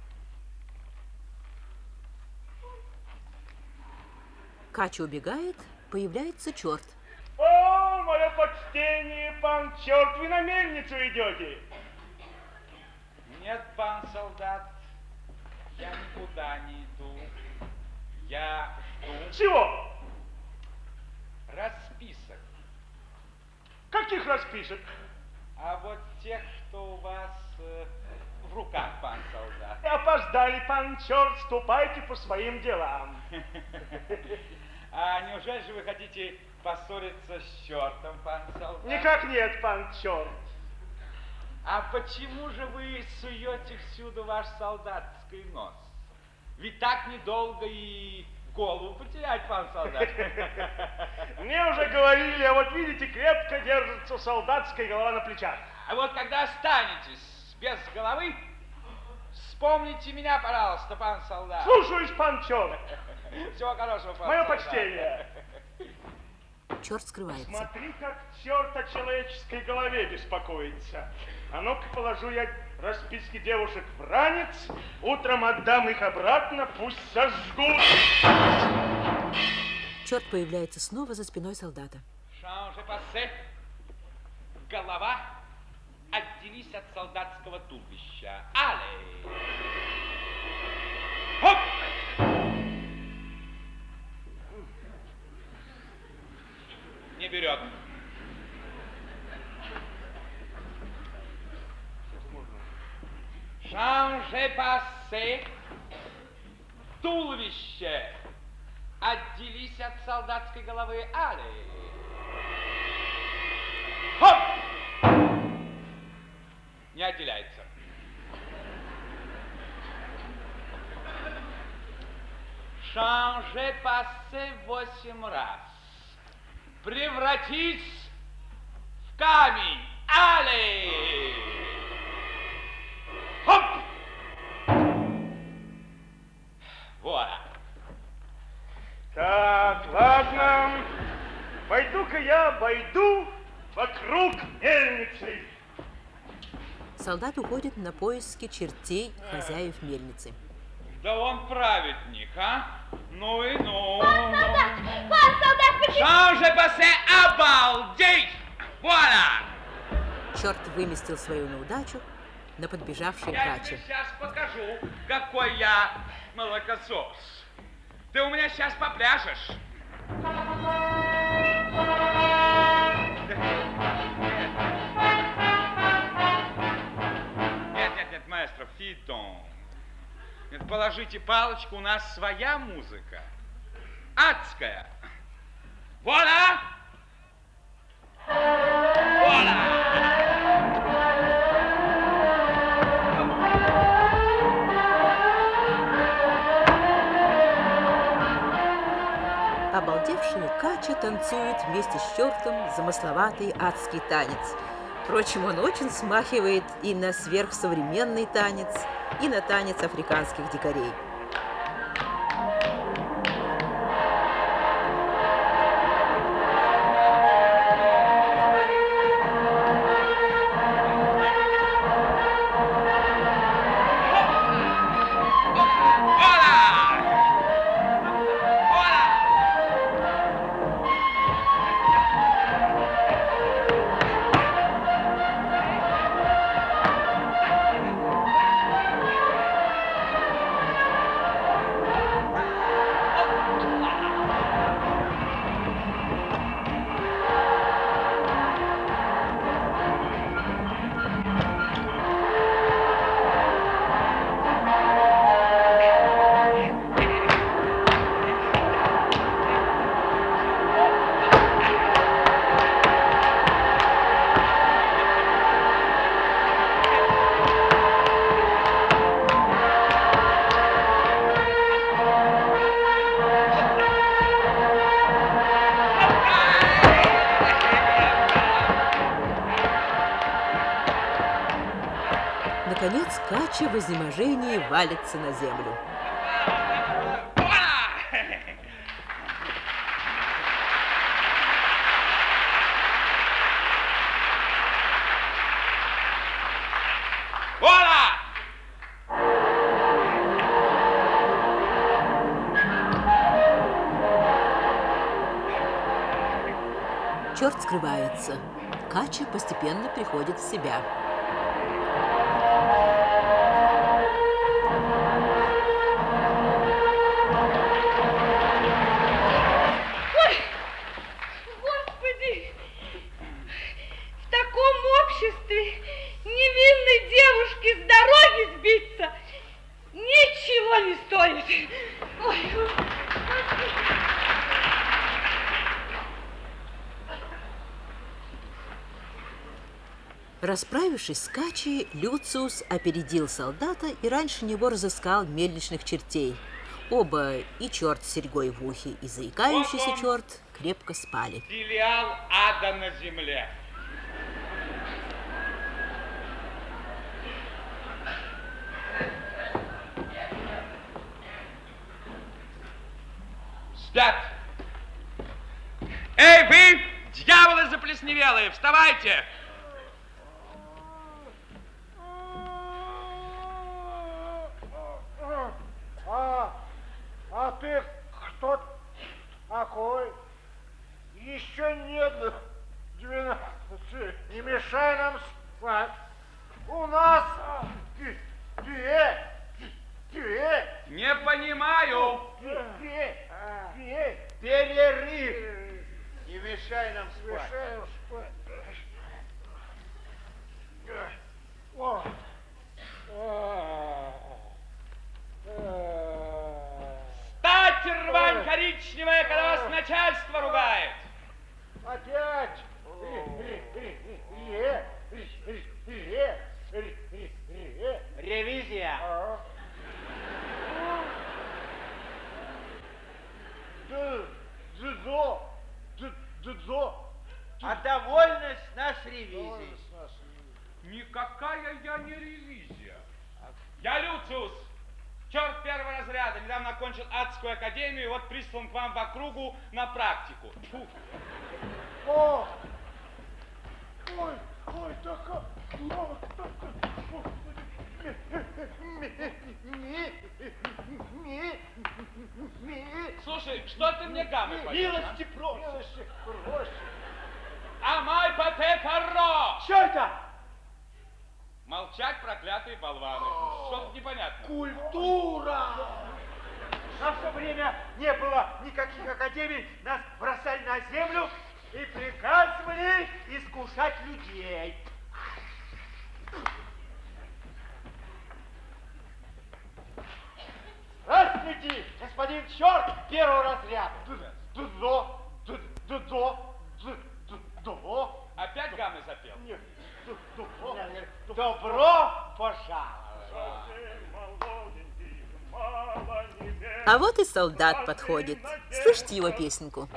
A: Катя убегает, появляется черт.
B: О, мое почтение, пан черт, вы на мельницу идете?
D: Нет, пан солдат, я никуда не иду. Я жду
B: Чего?
D: расписок.
B: Каких расписок?
D: А вот тех, что у вас в руках, пан солдат.
B: Опоздали, пан черт, ступайте по своим делам.
D: А неужели же вы хотите поссориться с чертом, пан солдат?
B: Никак нет, пан черт.
D: А почему же вы суете всюду ваш солдатский нос? Ведь так недолго и голову потерять, пан солдат.
B: Мне уже говорили, а вот видите, крепко держится солдатская голова на плечах.
D: А вот когда останетесь без головы, вспомните меня, пожалуйста, пан солдат.
B: Слушаюсь, пан черт.
D: Всего хорошего, пан
B: Мое
D: солдат.
B: почтение.
A: Черт скрывается.
B: Смотри, как черт о человеческой голове беспокоится. А ну-ка положу я расписки девушек в ранец, утром отдам их обратно, пусть сожгут.
A: Черт появляется снова за спиной солдата.
D: Шанже пассе. Голова, отделись от солдатского туловища. Але! Хоп! Не берет. Шанже пассе. Туловище. Отделись от солдатской головы. Але. Хоп! Не отделяется. Шанже пассе 8 раз. Превратись в камень. Але! Хоп! Вот.
B: Так, ладно. Пойду-ка я обойду вокруг мельницы.
A: Солдат уходит на поиски чертей хозяев мельницы.
D: Да он праведник, а? Ну и ну.
F: Пан солдат, почему?
D: Шанже пассе, обалдеть! Вуаля!
A: Черт выместил свою неудачу на подбежавшей
D: Я
A: Каче.
D: тебе сейчас покажу, какой я молокосос. Ты у меня сейчас попляшешь. Нет, маэстро, фитон. Нет, положите палочку, у нас своя музыка. Адская. Вуаля! Вуаля!
A: Обалдевшая Кача танцует вместе с чертом замысловатый адский танец. Впрочем, он очень смахивает и на сверхсовременный танец, и на танец африканских дикарей. Наконец, Кача в изнеможении валится на землю. Черт скрывается. Кача постепенно приходит в себя.
F: Ой, Господи, в таком обществе невинной девушке с дороги сбиться ничего не стоит. Ой, Господи.
A: Расправившись с Качей, Люциус опередил солдата и раньше него разыскал мельничных чертей. Оба, и черт с серьгой в ухе, и заикающийся
D: Вот он.
A: черт, крепко спали.
D: Филиал ада на земле. Спят. Эй, вы, дьяволы заплесневелые, вставайте!
E: А ты кто такой? Еще нет 12. Не мешай нам спать. У нас две.
D: Не понимаю.
E: Перерыв. Не мешай нам спать. О.
D: коричневая, когда вас начальство ругает?
E: Опять!
G: Ревизия.
E: Дзо.
G: А довольность наш ревизией.
D: Никакая я не ревизия. Я Люциус, черт первого разряда. Недавно окончил адскую академию, и вот прислан к вам в округу на практику. Тьфу.
E: Ой, такая.
D: Слушай, что ты мне гаммы поешь?
E: Милости просим.
D: Амай пате карро!
G: Что это?
D: Молчать, проклятые болваны. Что-то непонятно.
G: Культура! На все время не было никаких академий, нас бросали на землю и приказывали искушать людей. Здравствуйте, господин черт первого разряда.
D: Опять гаммы запел?
G: Добро пожаловать.
A: А вот и солдат подходит. Слышите его песенку?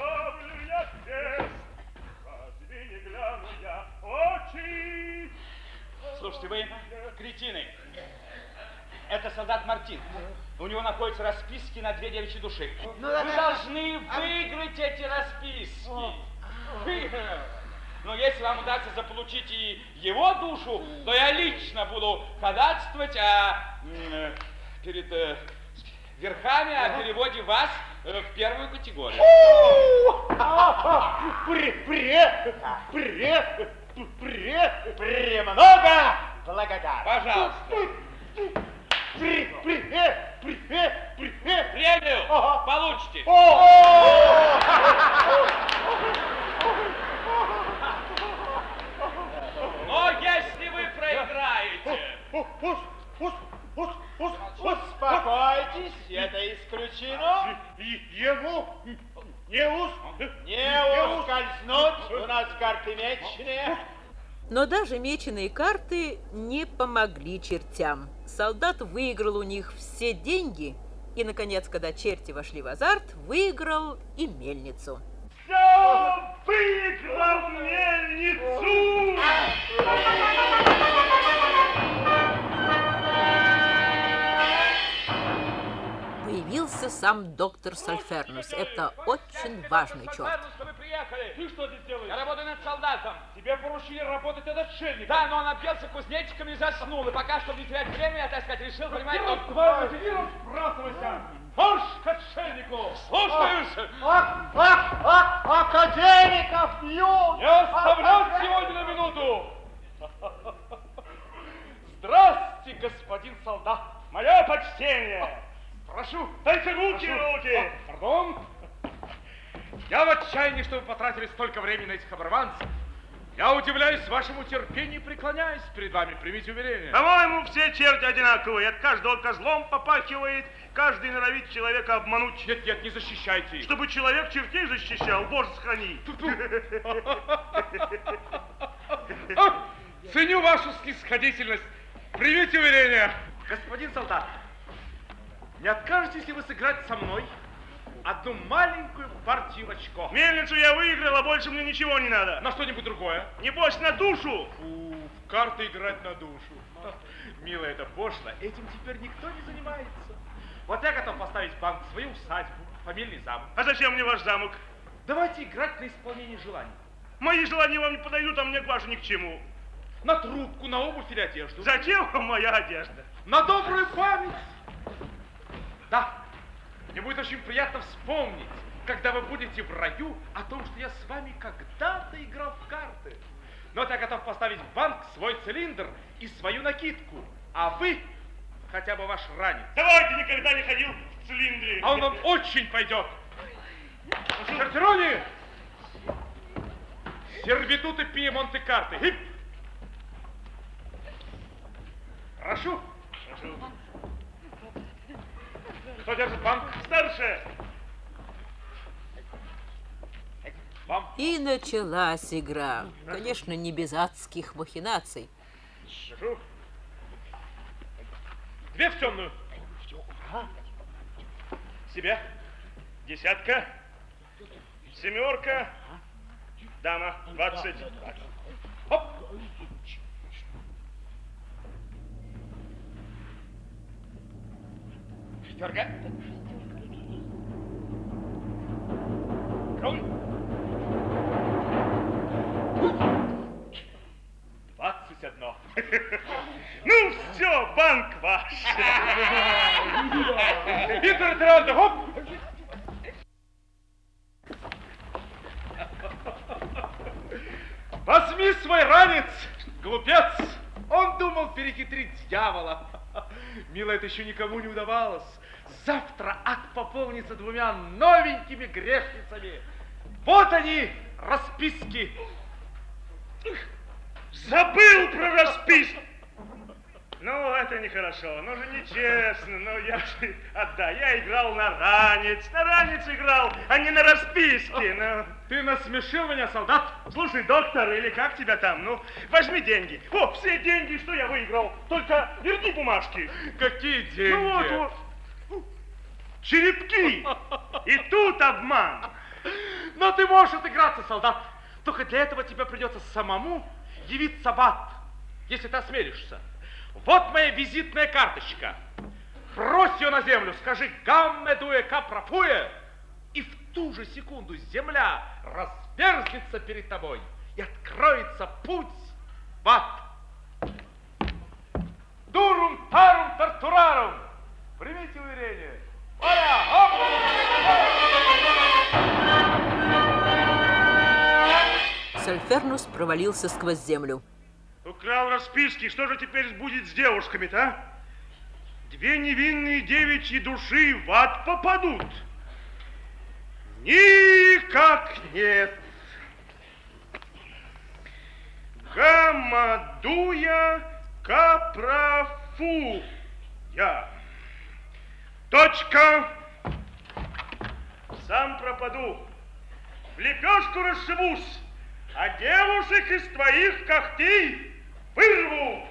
D: Слушайте, вы кретины. Это солдат Мартин. У него находятся расписки на 2 девичьи души. Вы должны выиграть эти расписки. Но если вам удастся заполучить и его душу, то я лично буду ходатайствовать перед верхами о переводе вас в первую категорию.
G: Премного благодарен.
D: Пожалуйста. Премию получите. Но если вы проиграете...
G: Успокойтесь, это исключено. Не ускользнуть, у нас карты меченые.
A: Но даже меченые карты не помогли чертям. Солдат выиграл у них все деньги и, наконец, когда черти вошли в азарт, выиграл и мельницу.
B: Я выиграл мельницу!
A: Появился сам доктор Сальфернус. Это очень важный черт.
D: Что вы приехали?
B: Ты что здесь делаешь?
D: Я работаю над солдатом.
B: Тебе поручили работать над отшельником.
D: Да, но он объелся кузнечиком и заснул. И пока, чтобы не терять время, я, так сказать, решил, понимаете,
B: Ты с твоим материном сбрасывайся! Марш к отшельнику!
D: Слушаюсь!
G: Академиков бьют!
B: Не оставлять сегодня на минуту! Здрасте, господин солдат! Мое почтение!
C: Прошу.
B: Дайте руки!
C: Руки! Пардон? Я в отчаянии, что вы потратили столько времени на этих оборванцев. Я удивляюсь вашему терпению и преклоняюсь перед вами. Примите уверение.
B: По-моему, все черти одинаковые. От каждого козлом попахивает, каждый норовит человека обмануть.
C: Нет, нет, не защищайте их.
B: Чтобы человек чертей защищал, Боже, сохрани.
C: Ценю вашу снисходительность. Примите уверение.
G: Господин солдат,
C: Не откажетесь ли вы сыграть со мной одну маленькую партию в очко?
B: Мельницу я выиграл, а больше мне ничего не надо.
C: На что-нибудь другое?
B: Небось, на душу.
C: Фу, в карты играть на душу. Милая, это пошло. Этим теперь никто не занимается. Вот я готов поставить в банк свою усадьбу, фамильный замок.
B: А зачем мне ваш замок?
C: Давайте играть на исполнение желаний.
B: Мои желания вам не подойдут, а мне ваши ни к чему.
C: На трубку, на обувь или одежду.
B: Зачем вам моя одежда?
C: На добрую память. Да, мне будет очень приятно вспомнить, когда вы будете в раю, о том, что я с вами когда-то играл в карты. Но вот я готов поставить в банк свой цилиндр и свою накидку. А вы, хотя бы ваш ранец.
B: Давайте, никогда не ходил в цилиндре.
C: А он вам очень пойдет. Чартерони! Сервитуты Пьемонте-карты. Хип! Прошу.
B: Прошу.
C: Кто держит банк?
B: Старшая.
C: Вам?
A: И началась игра. Конечно, не без адских махинаций.
B: Держу. 2 в темную. Себя. 10. 7. Дама. 20. Хоп.
C: Шестерка.
B: Король. 21. Ну все, банк ваш.
C: Виктор Трианта, хоп! Возьми свой ранец, глупец! Он думал перехитрить дьявола. Мило, это еще никому не удавалось. Завтра ад пополнится 2 новенькими грешницами. Вот они, расписки.
B: Забыл про расписку. Ну, это нехорошо, ну же нечестно, ну я же отдай. Я играл на ранец играл, а не на расписке, ну.
C: Ты насмешил меня, солдат?
B: Слушай, доктор, или как тебя там, ну, возьми деньги. О, все деньги, что я выиграл, только верни бумажки.
C: Какие деньги?
B: Ну вот, черепки. И тут обман.
C: Но ты можешь отыграться, солдат. Только для этого тебе придется самому явиться в ад, если ты осмелишься. Вот моя визитная карточка. Брось ее на землю, скажи «Гамме дуэ капрафуе», и в ту же секунду земля разверзнется перед тобой, и откроется путь в ад. Дурум тарум тартурарум. Примите уверение.
A: Сальфернус провалился сквозь землю.
B: Украл расписки, что же теперь будет с девушками-то, а? 2 невинные девичьи души в ад попадут. Никак нет. Гамадуя капрафу. Точка. Сам пропаду. В лепешку расшибусь, а девушек из твоих когтей вырву.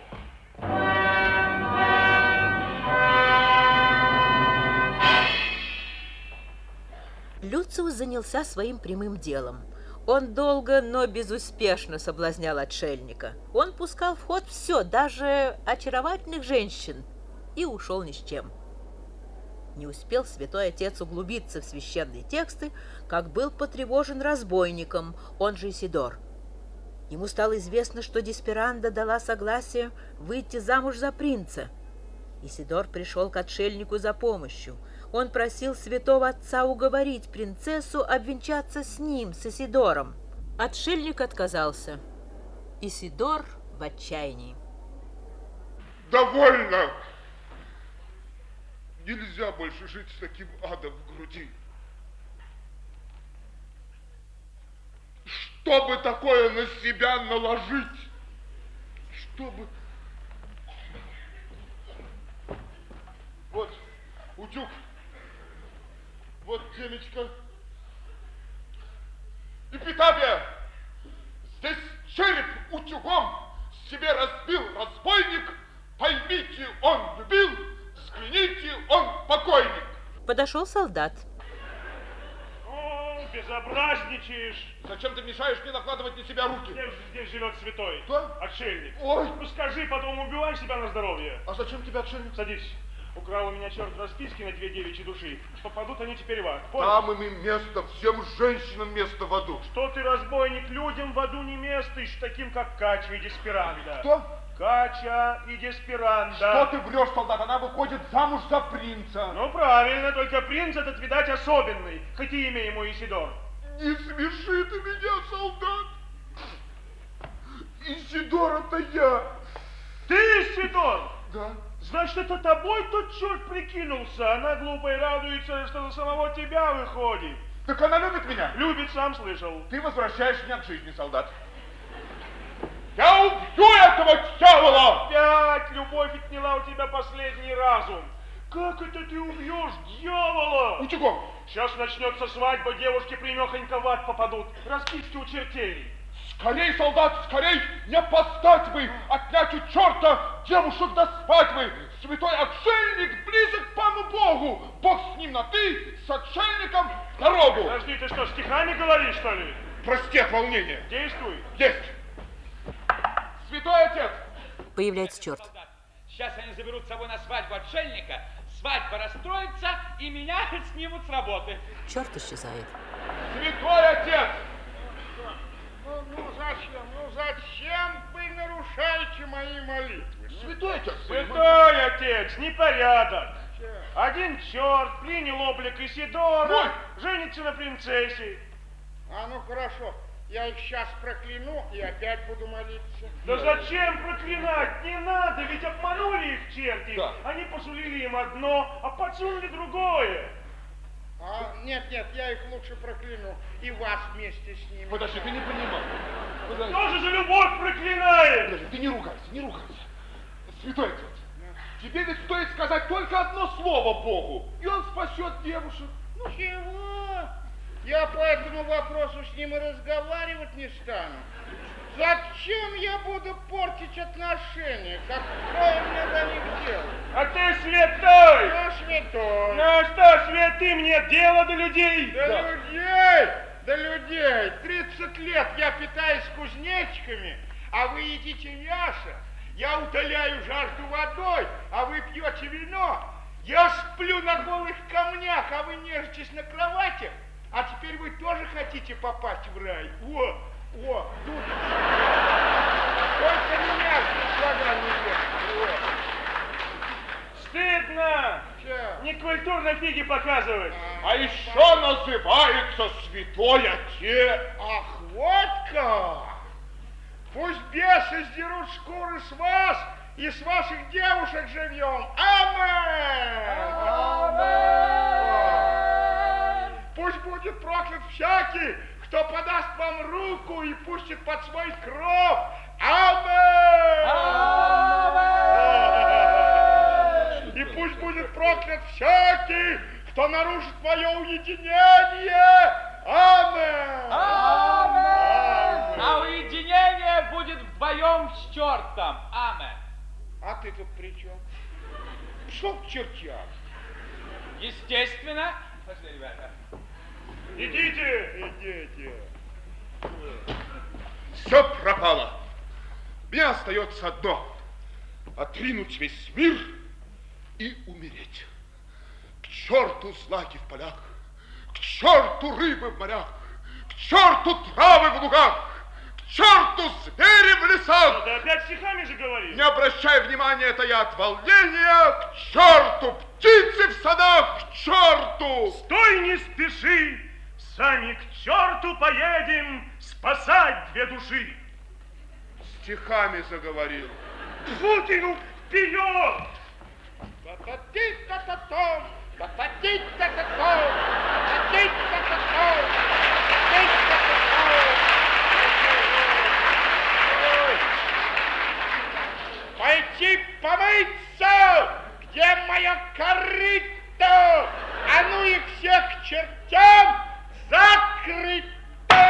A: Люциус занялся своим прямым делом. Он долго, но безуспешно соблазнял отшельника. Он пускал в ход все, даже очаровательных женщин, и ушел ни с чем. Не успел святой отец углубиться в священные тексты, как был потревожен разбойником, он же Исидор. Ему стало известно, что Десперанда дала согласие выйти замуж за принца. Исидор пришел к отшельнику за помощью. Он просил святого отца уговорить принцессу обвенчаться с ним, с Исидором. Отшельник отказался. Исидор в отчаянии.
E: Довольно! Нельзя больше жить с таким адом в груди. Что бы такое на себя наложить? Чтобы... Вот утюг. Вот темечко. Эпитафия. Здесь череп утюгом себе разбил разбойник. Поймите, он любил. Взгляните, он покойник.
A: Подошел солдат.
B: О, безобразничаешь.
C: Зачем ты мешаешь мне накладывать на себя руки?
B: Здесь живет святой.
C: Кто?
B: Отшельник.
C: Ой.
B: Ну скажи, потом убивай себя на здоровье.
C: А зачем тебе отшельник?
B: Садись. Украл у меня черт расписки на 2 девичьи души. Попадут они теперь в ад. Понял?
E: Там им место, всем женщинам место в аду.
B: Что ты, разбойник, людям в аду не место, ищешь таким, как Кача и Десперанда.
E: Кто?
B: Кача и Десперанда.
E: Что ты врешь, солдат? Она выходит замуж за принца.
B: Ну, правильно, только принц этот, видать, особенный, хоть и имя ему Исидор.
E: Не смеши ты меня, солдат. Исидор, это я.
B: Ты Исидор?
E: Да.
B: Значит, это тобой тот черт прикинулся. Она глупая радуется, что за самого тебя выходит.
E: Так она любит меня?
B: Любит, сам слышал.
E: Ты возвращаешь меня к жизни, солдат. Я убью этого дьявола!
B: Опять любовь отняла у тебя последний разум. Как это ты убьешь дьявола?
E: Утюгом.
B: Сейчас начнется свадьба, девушки примехонько в ад попадут. Расписки у чертей.
C: Скорей, солдат, скорей! Не подстать бы отнять у черта девушек до свадьбы! Святой отшельник близок к пану Богу! Бог с ним на «ты», с отшельником в дорогу!
B: Подожди, ты что, стихами говоришь, что ли?
C: Прости от волнения.
B: Действуй.
C: Есть! Святой отец!
A: Появляется черт.
D: Сейчас они заберут с собой на свадьбу отшельника, свадьба расстроится, и меня снимут с работы.
A: Черт исчезает.
C: Святой отец!
E: Ну зачем вы нарушаете мои молитвы?
C: Святой отец!
B: Святой отец, непорядок. Один черт принял облик Исидора, женится на принцессе.
E: А ну хорошо, я их сейчас прокляну и опять буду молиться.
B: Да зачем проклинать? Не надо, ведь обманули их черти.
C: Да.
B: Они посулили им одно, а подсунули другое.
E: Нет, я их лучше прокляну. И вас вместе с ними.
C: Подожди, ты не понимаешь. Подожди.
B: Тоже же любовь проклинает.
C: Подожди, ты не ругайся. Святой отец, тебе ведь стоит сказать только одно слово Богу, и он спасет девушек.
E: Ну чего? Я по этому вопросу с ним и разговаривать не стану. Зачем я буду портить отношения? Какое мне до них дело?
B: А ты святой!
E: Я святой.
B: Ну что, святым нет дела до людей?
E: До людей. 30 лет я питаюсь кузнечиками, а вы едите мясо. Я утоляю жажду водой, а вы пьете вино. Я сплю на голых камнях, а вы нежитесь на кровати. А теперь вы тоже хотите попасть в рай? Тут. Только меня врага не держит.
B: Стыдно!
E: Че?
B: Некультурно фиги показывать.
C: А еще называется святой отец.
E: Ах, вот как! Пусть бесы сдерут шкуры с вас и с ваших девушек живьем. Амен! Амен! Пусть будет проклят всякий, кто подаст вам руку и пустит под свой кров. Амен! Амен! И пусть будет проклят всякий, кто нарушит мое уединение. Амен!
D: Амен! А уединение будет вдвоем с чертом. Амен.
E: А ты тут при чем? Шел к чертям.
D: Естественно. Пошли, ребята.
B: Идите.
C: Все пропало. Мне остается одно. Отринуть весь мир и умереть. К черту злаки в полях, к черту рыбы в морях, к черту травы в лугах, к черту звери в лесах.
B: Ты опять стихами же говоришь?
C: Не обращай внимания, это я от волнения. К черту птицы в садах, к черту.
B: Стой, не спеши. Сами к черту поедем спасать две души.
C: Стихами заговорил.
B: Тьфу ты, ну, вперед!
E: Та-та-ти-та-та-том, та-та-ти-та-та-том, та-та-ти-та-та-том, та-та-ти-та-та-том. Пойти помыться! Где мое корыто? А ну их всех к чертям! Закрыто!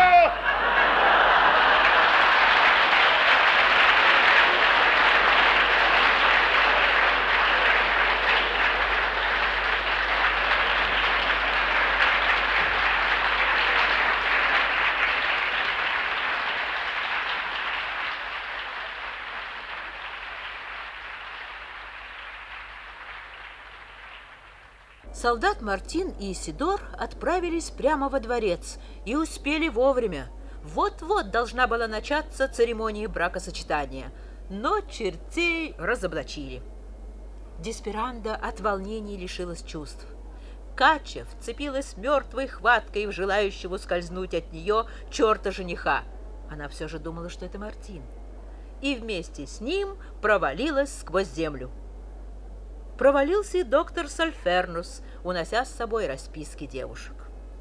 A: Солдат Мартин и Исидор отправились прямо во дворец и успели вовремя. Вот-вот должна была начаться церемония бракосочетания, но чертей разоблачили. Десперанда от волнений лишилась чувств. Кача вцепилась мертвой хваткой в желающего ускользнуть от нее черта-жениха. Она все же думала, что это Мартин. И вместе с ним провалилась сквозь землю. Провалился и доктор Сальфернус, унося с собой расписки девушек.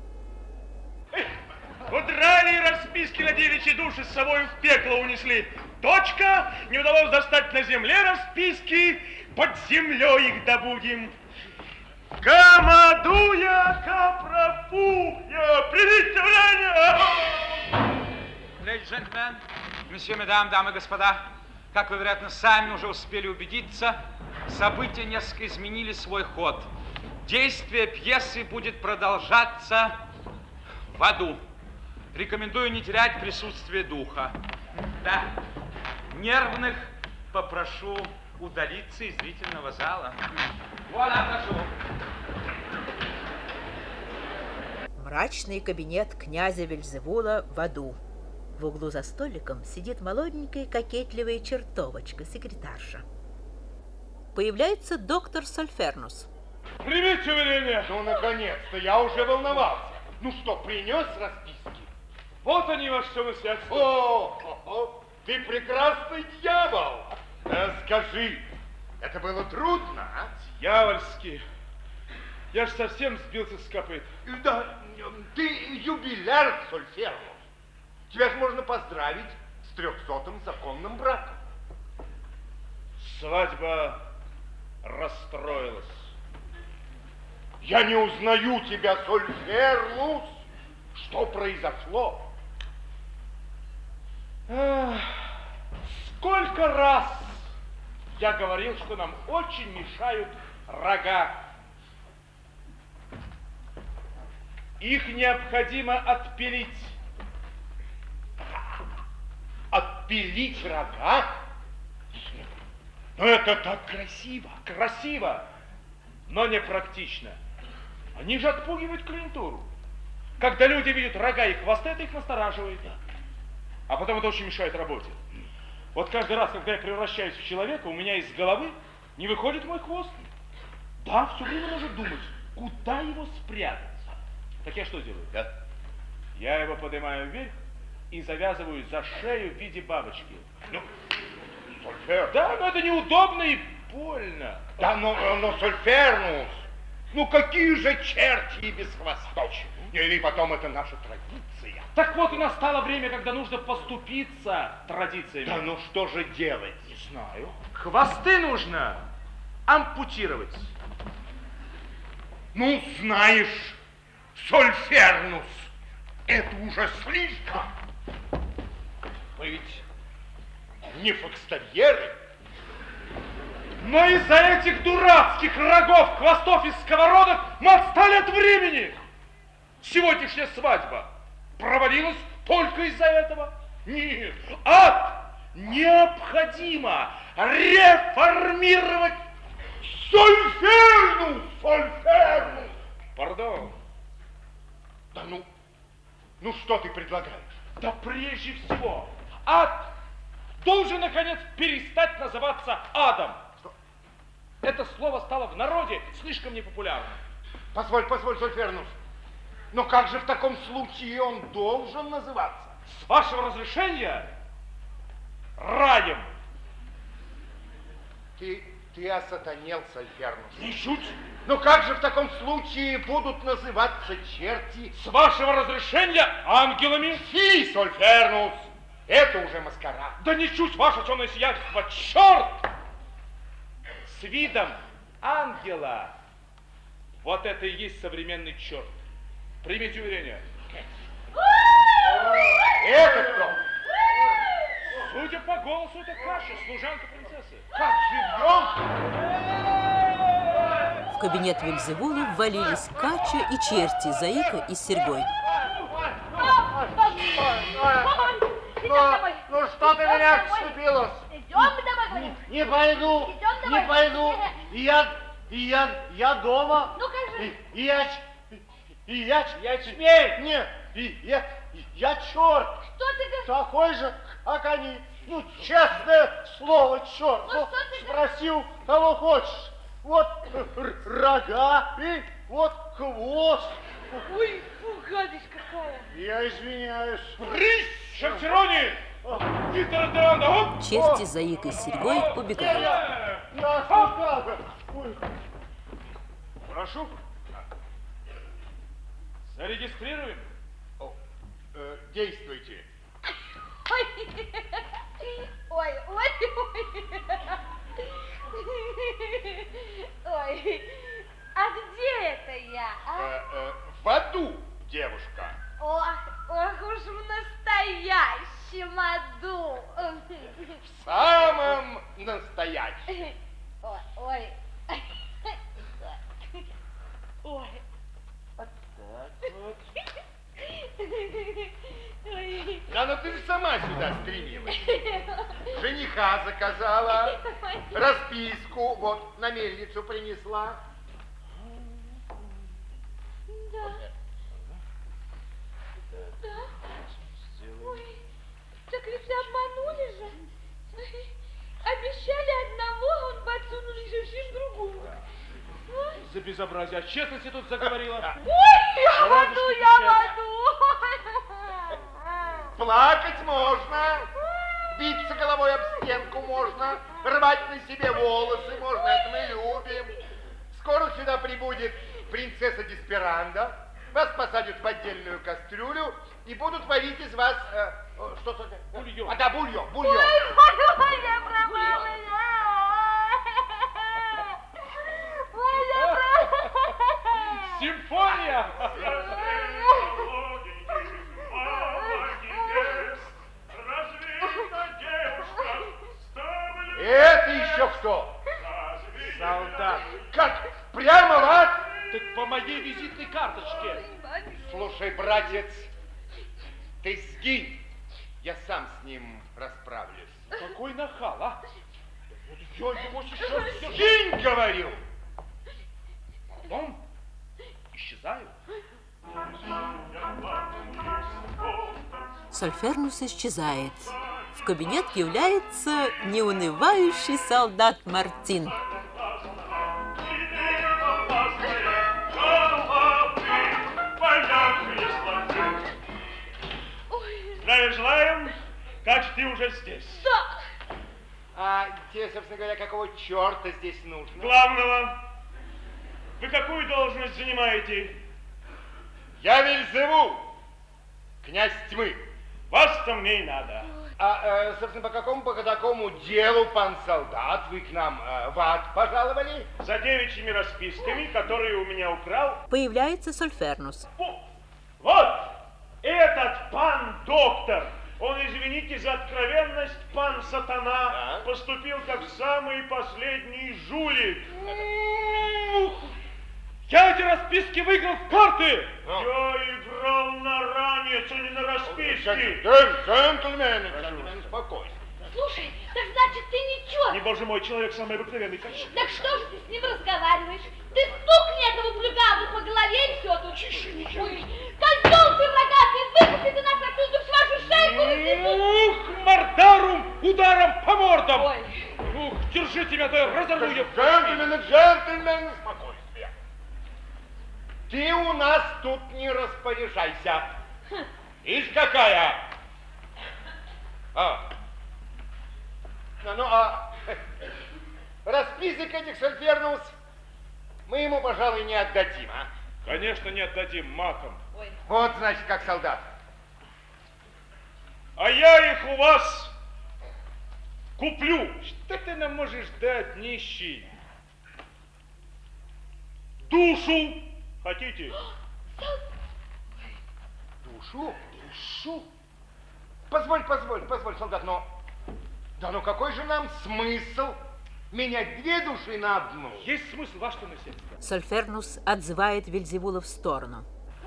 B: Удрали расписки на девичьи души с собой в пекло унесли. Точка, не удалось достать на земле расписки, под землей их добудем. Камадуя, капрапухня, примите время!
D: Леди, джентльмен, месье, мадам, дамы и господа, как вы, вероятно, сами уже успели убедиться, события несколько изменили свой ход. Действие пьесы будет продолжаться в аду. Рекомендую не терять присутствие духа. Да, нервных попрошу удалиться из зрительного зала. Вуаля, прошу.
A: Мрачный кабинет князя Вельзевула в аду. В углу за столиком сидит молоденькая кокетливая чертовочка, секретарша. Появляется доктор Сольфернус.
E: Примите уверение. Ну, наконец-то, я уже волновался. Ну что, принес расписки?
B: Вот они, ваше темносвятство.
E: О, ты прекрасный дьявол. Скажи, это было трудно, а?
B: Дьявольски. Я ж совсем сбился с копыт.
E: Да, ты юбиляр, Сольфернус. Тебя же можно поздравить с 300-м законным браком.
B: Свадьба расстроилась.
E: Я не узнаю тебя, Сольфернус. Что произошло?
B: Сколько раз я говорил, что нам очень мешают рога. Их необходимо отпилить.
E: Отпилить рога? Но это так
B: красиво. Красиво, но непрактично. Они же отпугивают клиентуру. Когда люди видят рога и хвосты, это их настораживает. А потом это очень мешает работе. Вот каждый раз, когда я превращаюсь в человека, у меня из головы не выходит мой хвост. Да, все время нужно думать, куда его спрятать. Так я что делаю?
E: Да.
B: Я его поднимаю вверх и завязываю за шею в виде бабочки.
E: Ну, Сольфернус.
B: Да, но это неудобно и больно.
E: Да, но Сольфернус, ну какие же черти без хвоста. И потом это наша традиция.
B: Так вот и настало время, когда нужно поступиться традициями.
E: Да, ну что же делать?
B: Не знаю. Хвосты нужно ампутировать.
E: Ну, знаешь, Сольфернус, это уже слишком. Мы ведь не фокстерьеры.
B: Но из-за этих дурацких рогов, хвостов и сковородок мы отстали от времени. Сегодняшняя свадьба провалилась только из-за этого? Нет, ад необходимо реформировать.
E: Сольфернус! Сольфернус!
B: Пардон.
E: Да ну что ты предлагаешь?
B: Да прежде всего, ад должен, наконец, перестать называться адом.
E: Что?
B: Это слово стало в народе слишком непопулярным.
E: Позволь, Сольфернус. Но как же в таком случае он должен называться?
B: С вашего разрешения, раем.
E: Ты осатанел, Сольфернус.
B: Ничуть.
E: Но как же в таком случае будут называться черти?
B: С вашего разрешения, ангелами.
E: Фи, Сольфернус, это уже маскарад.
B: Да ничуть, ваше темное сиятельство, черт! С видом ангела. Вот это и есть современный черт. Примите уверение.
E: Это кто?
B: Судя по голосу, это Каша, служанка принцессы.
E: Как живьем?
A: В кабинет Вельзевула ввалились Кача и черти, Заика и Сергой.
G: Ну что ты меня вцепилась?
F: Идем домой.
G: Не пойду,
F: Идем
G: не
F: домой.
G: пойду. Я дома.
F: Ну, кажи.
G: Ячмень. Нет, я черт.
F: Что ты говоришь?
G: Такой же, как они. Ну, честное слово, черт.
F: Ну, что ты
G: спросил, кого хочешь. Вот рога и вот хвост.
F: Ой, фу, гадость какая.
G: Я извиняюсь.
B: Брысь, Шахтерони! Виктор Андеранда!
A: Черти, Заика и Сергой убегают.
G: Я сказал. Ой.
B: Прошу. Зарегистрируем.
E: Действуйте.
F: Ой. Ой. А где это я, а?
E: В аду, девушка.
F: Ох уж в настоящем аду.
E: В самом настоящем.
F: Ой. Ой.
E: Вот так вот. Да, ну ты же сама сюда стремилась. Жениха заказала, расписку вот на мельницу принесла.
F: Да. Ой, так ведь обманули же. Обещали одного, он подсунули совсем другого.
G: За безобразие. О честности тут заговорила.
F: Ой, я в аду.
E: Плакать можно, биться головой об стенку можно, рвать на себе волосы можно, это мы любим. Скоро сюда прибудет принцесса Десперанда, вас посадят в отдельную кастрюлю и будут варить из вас... что-то...
G: Бульон.
E: Да, бульон.
F: Ой, я пропала.
G: Симфония!
E: Это еще кто?
G: Солдат.
E: Как? Прямо в ад?
G: Так по моей визитной карточке.
E: Слушай, братец, ты сгинь, я сам с ним расправлюсь.
G: Какой нахал, а? Я его сейчас
E: Сгинь, говорю!
G: Потом исчезаю.
A: Сольфернус исчезает. В кабинет является неунывающий солдат Мартин.
B: Здравия желаем. Как же ты уже здесь?
F: Да.
E: А тебе, собственно говоря, какого черта здесь нужно?
B: Главного. Вы какую должность занимаете?
E: Я Вельзевул, князь тьмы.
B: Вас-то мне и надо.
E: Собственно, по такому делу, пан солдат, вы к нам в ад пожаловали?
B: За девичьими расписками, которые у меня украл.
A: Появляется Сольфернус.
B: Вот, этот пан доктор, он, извините за откровенность, пан сатана, поступил как самый последний жулик.
G: Я эти расписки выиграл в карты!
B: Я играл на ранец, а не на расписки.
E: Джентльмены, спокойно.
F: Слушай, так значит ты ничего.
B: Не, боже мой, человек самый обыкновенный.
F: Так что же ты с ним разговариваешь? Ты стукни этого плюгаву по голове и все тут. Ой, козел ты рогатый, выкупи ты нас отсюда в вашу шейку.
G: Ух, мордарум, ударом по мордам!
F: Ой.
G: Ух, держите меня, то я разорву я.
E: Джентльмены, спокойствие. Ты у нас тут не распоряжайся. Ишь какая? Расписок этих Сольфернус мы ему, пожалуй, не отдадим, а?
B: Конечно, не отдадим матом.
F: Ой.
E: Вот, значит, как солдат.
B: А я их у вас куплю.
G: Что ты нам можешь дать, нищий?
B: Душу хотите?
E: Душу? Душу? Позволь, солдат, но... Да ну какой же нам смысл менять две души на одну?
G: Есть смысл, ваше насельство.
A: Сольфернус отзывает Вельзевула в сторону.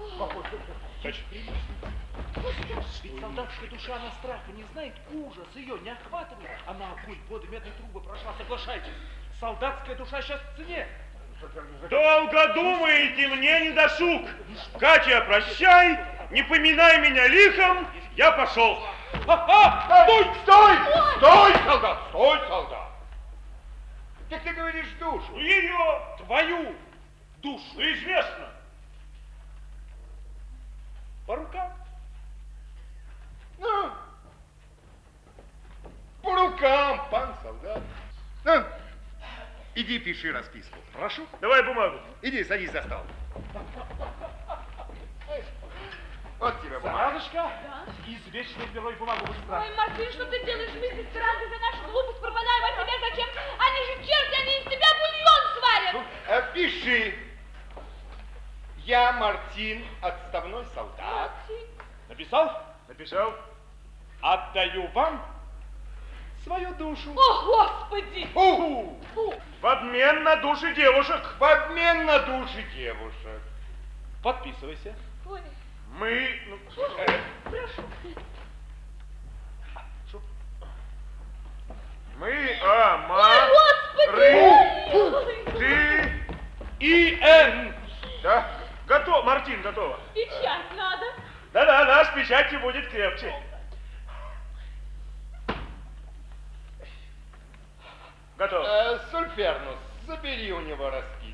G: Ведь солдатская душа на страха не знает, ужас ее не охватывает. Она огонь, воды, медные трубы прошла, соглашайтесь. Солдатская душа сейчас в цене.
B: Долго думаете, мне не досуг. Катя, прощай, не поминай меня лихом, я пошел.
E: Стой, солдат. Так ты говоришь душу.
B: Ее,
G: Твою душу.
B: известно.
G: По рукам.
E: Ну, по рукам, пан солдат. Ну, иди пиши расписку.
G: Прошу.
B: Давай бумагу.
E: Иди, садись за стол. Вот тебе бумага.
G: Сараночка, извечной перо и бумагу быстро.
F: Ой, Мартин, что ты делаешь? Мы с Эсперантой за нашу глупость пропадаем, а тебе зачем? Они же черти, они из тебя бульон сварят.
E: Пиши. Я Мартин, отставной солдат.
B: Написал? Написал. Отдаю вам свою душу.
F: О, Господи!
E: Фу!
B: В обмен на души девушек.
E: В обмен на души девушек.
B: Подписывайся.
F: Ой,
B: Мы...
F: прошу.
B: Мы,
F: Ой, Господи!
B: ты и Н. Да? Готово, Мартин, готово.
F: Печать надо.
B: Да-да, наш печати будет крепче. Готово.
E: Сульфернус, забери у него расписку.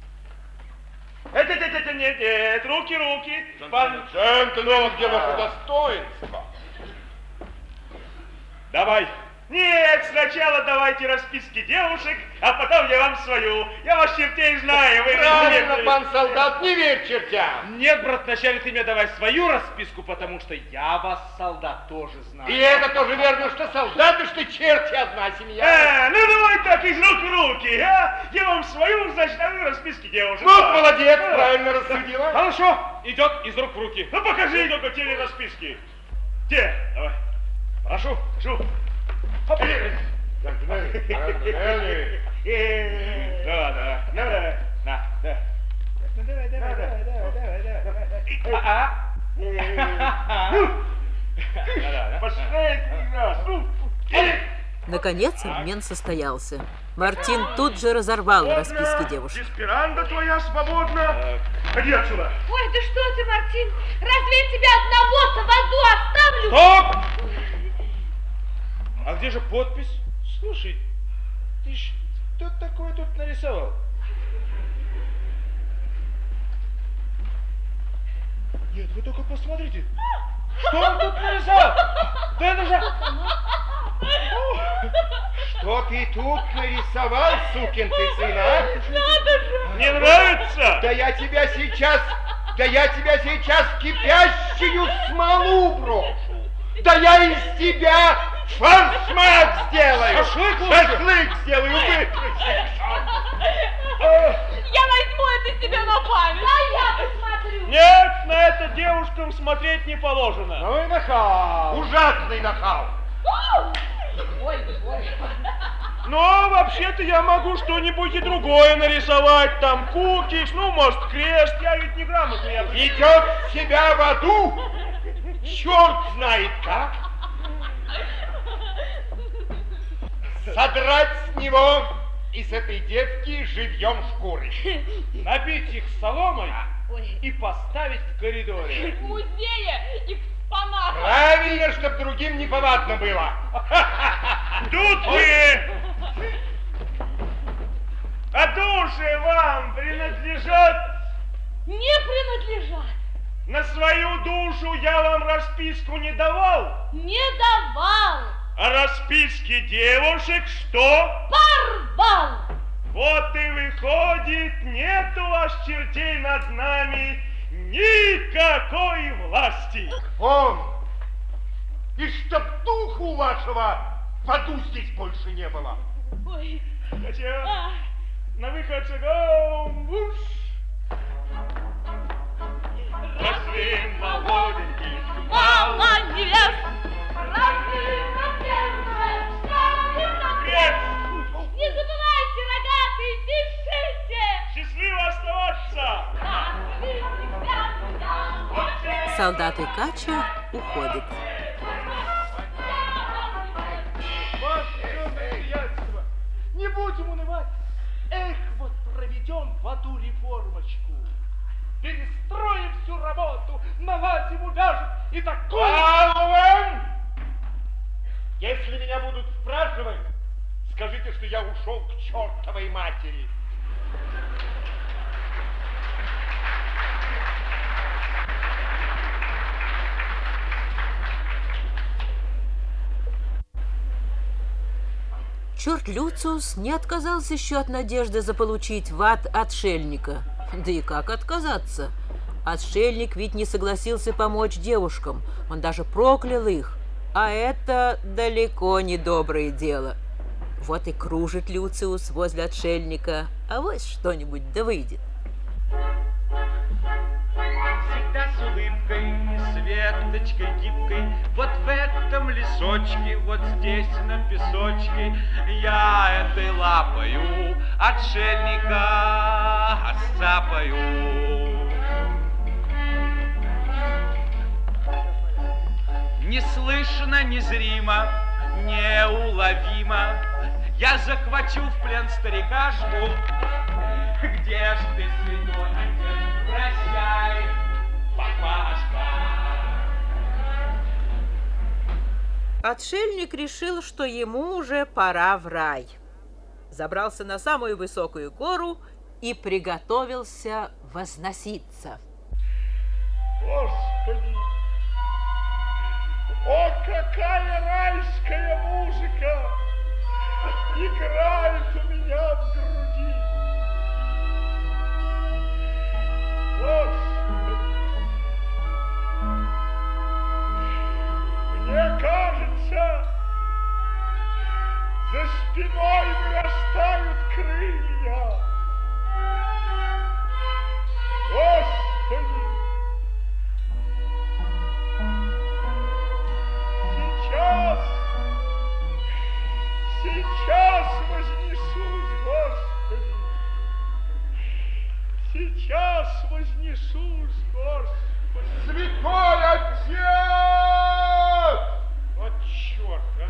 B: Нет, руки.
E: Джентльмен, где ваше достоинство?
B: Давай. Нет, сначала давайте расписки девушек, а потом я вам свою. Я вас чертей знаю. Вы
E: Правильно, пан солдат, не верь чертям.
G: Нет, брат, вначале ты мне давай свою расписку, потому что я вас, солдат, тоже знаю.
E: И это тоже верно, что солдаты, что черти одна семья.
B: Ну давай так, из рук в руки, а? Я вам свою, значит, а вы расписки девушек.
E: Ну, молодец, правильно рассудила.
G: Хорошо, идет из рук в руки.
B: Ну покажи только те расписки. Те, давай. Прошу. Хоп.
E: Джентльмены.
B: Давай.
G: На, да.
B: Последний раз.
A: Наконец обмен состоялся. Мартин тут же разорвал расписки девушек.
B: Деспиранда твоя свободна. Ходи отсюда.
F: Ой, да что ты, Мартин? Разве я тебя одного-то в аду оставлю?
G: Стоп! А где же подпись? Слушай, ты что такое тут нарисовал? Нет, вы только посмотрите. Что он тут нарисовал? Да это же...
E: Что ты тут нарисовал, сукин ты сын, а?
F: Надо же!
B: Не нравится?
E: Да я тебя сейчас в кипящую смолу брошу. Да я из тебя форшмак сделаю. Шашлык сделаю, выключи.
F: Я возьму это себе на память. А я посмотрю.
B: Нет, на это девушкам смотреть не положено.
E: Ну и нахал. Ужасный нахал.
F: Ой.
B: Но вообще-то я могу что-нибудь и другое нарисовать. Там кукиш, ну, может, крест. Я ведь неграмотный.
E: Идет в себя в аду. Черт знает как. Содрать с него и с этой девки живьем шкуры.
G: Набить их соломой
F: Ой.
G: и поставить в коридоре.
F: В музее экспонат.
E: Правильно, чтоб другим неповадно было.
B: Тут вы! А души вам принадлежат?
F: Не принадлежат.
B: На свою душу я вам расписку не давал.
F: Не давал.
B: А расписки девушек что?
F: Порвал.
B: Вот и выходит, нет у вас чертей над нами никакой власти.
E: Вон! И чтоб духу вашего в аду здесь больше не было.
F: Ой.
B: Хотя на выход шагом уж. Росли молоденьких
F: Мало невест. Росли на первое, не забывайте, рогатые, пишите.
B: Счастливо оставаться.
A: Солдаты Кача уходят.
G: Не будем унывать. Эх, вот проведем в аду реформочку. Перестроим всю работу, наладим, увяжем и такую...
E: Алвен! Если меня будут спрашивать, скажите, что я ушел к чертовой матери.
A: Черт Люциус не отказался еще от надежды заполучить в ад отшельника. Да и как отказаться? Отшельник ведь не согласился помочь девушкам, он даже проклял их. А это далеко не доброе дело. Вот и кружит Люциус возле отшельника, а вот что-нибудь да выйдет.
D: тропиночкой гибкой, вот в этом лесочке, вот здесь на песочке, я этой лапою отшельника сцапаю. Неслышно, незримо, неуловимо я захвачу в плен старикашку. Где ж ты, святой отец, прощай, папашка.
A: Отшельник решил, что ему уже пора в рай. Забрался на самую высокую гору и приготовился возноситься.
E: Господи! О, какая райская музыка играет у меня в груди! Господи! Мне кажется, за спиной вырастают крылья. Господи! Сейчас вознесусь, Господи. Сейчас вознесусь, Господи.
C: Святой Отец!
E: Вот черт, а!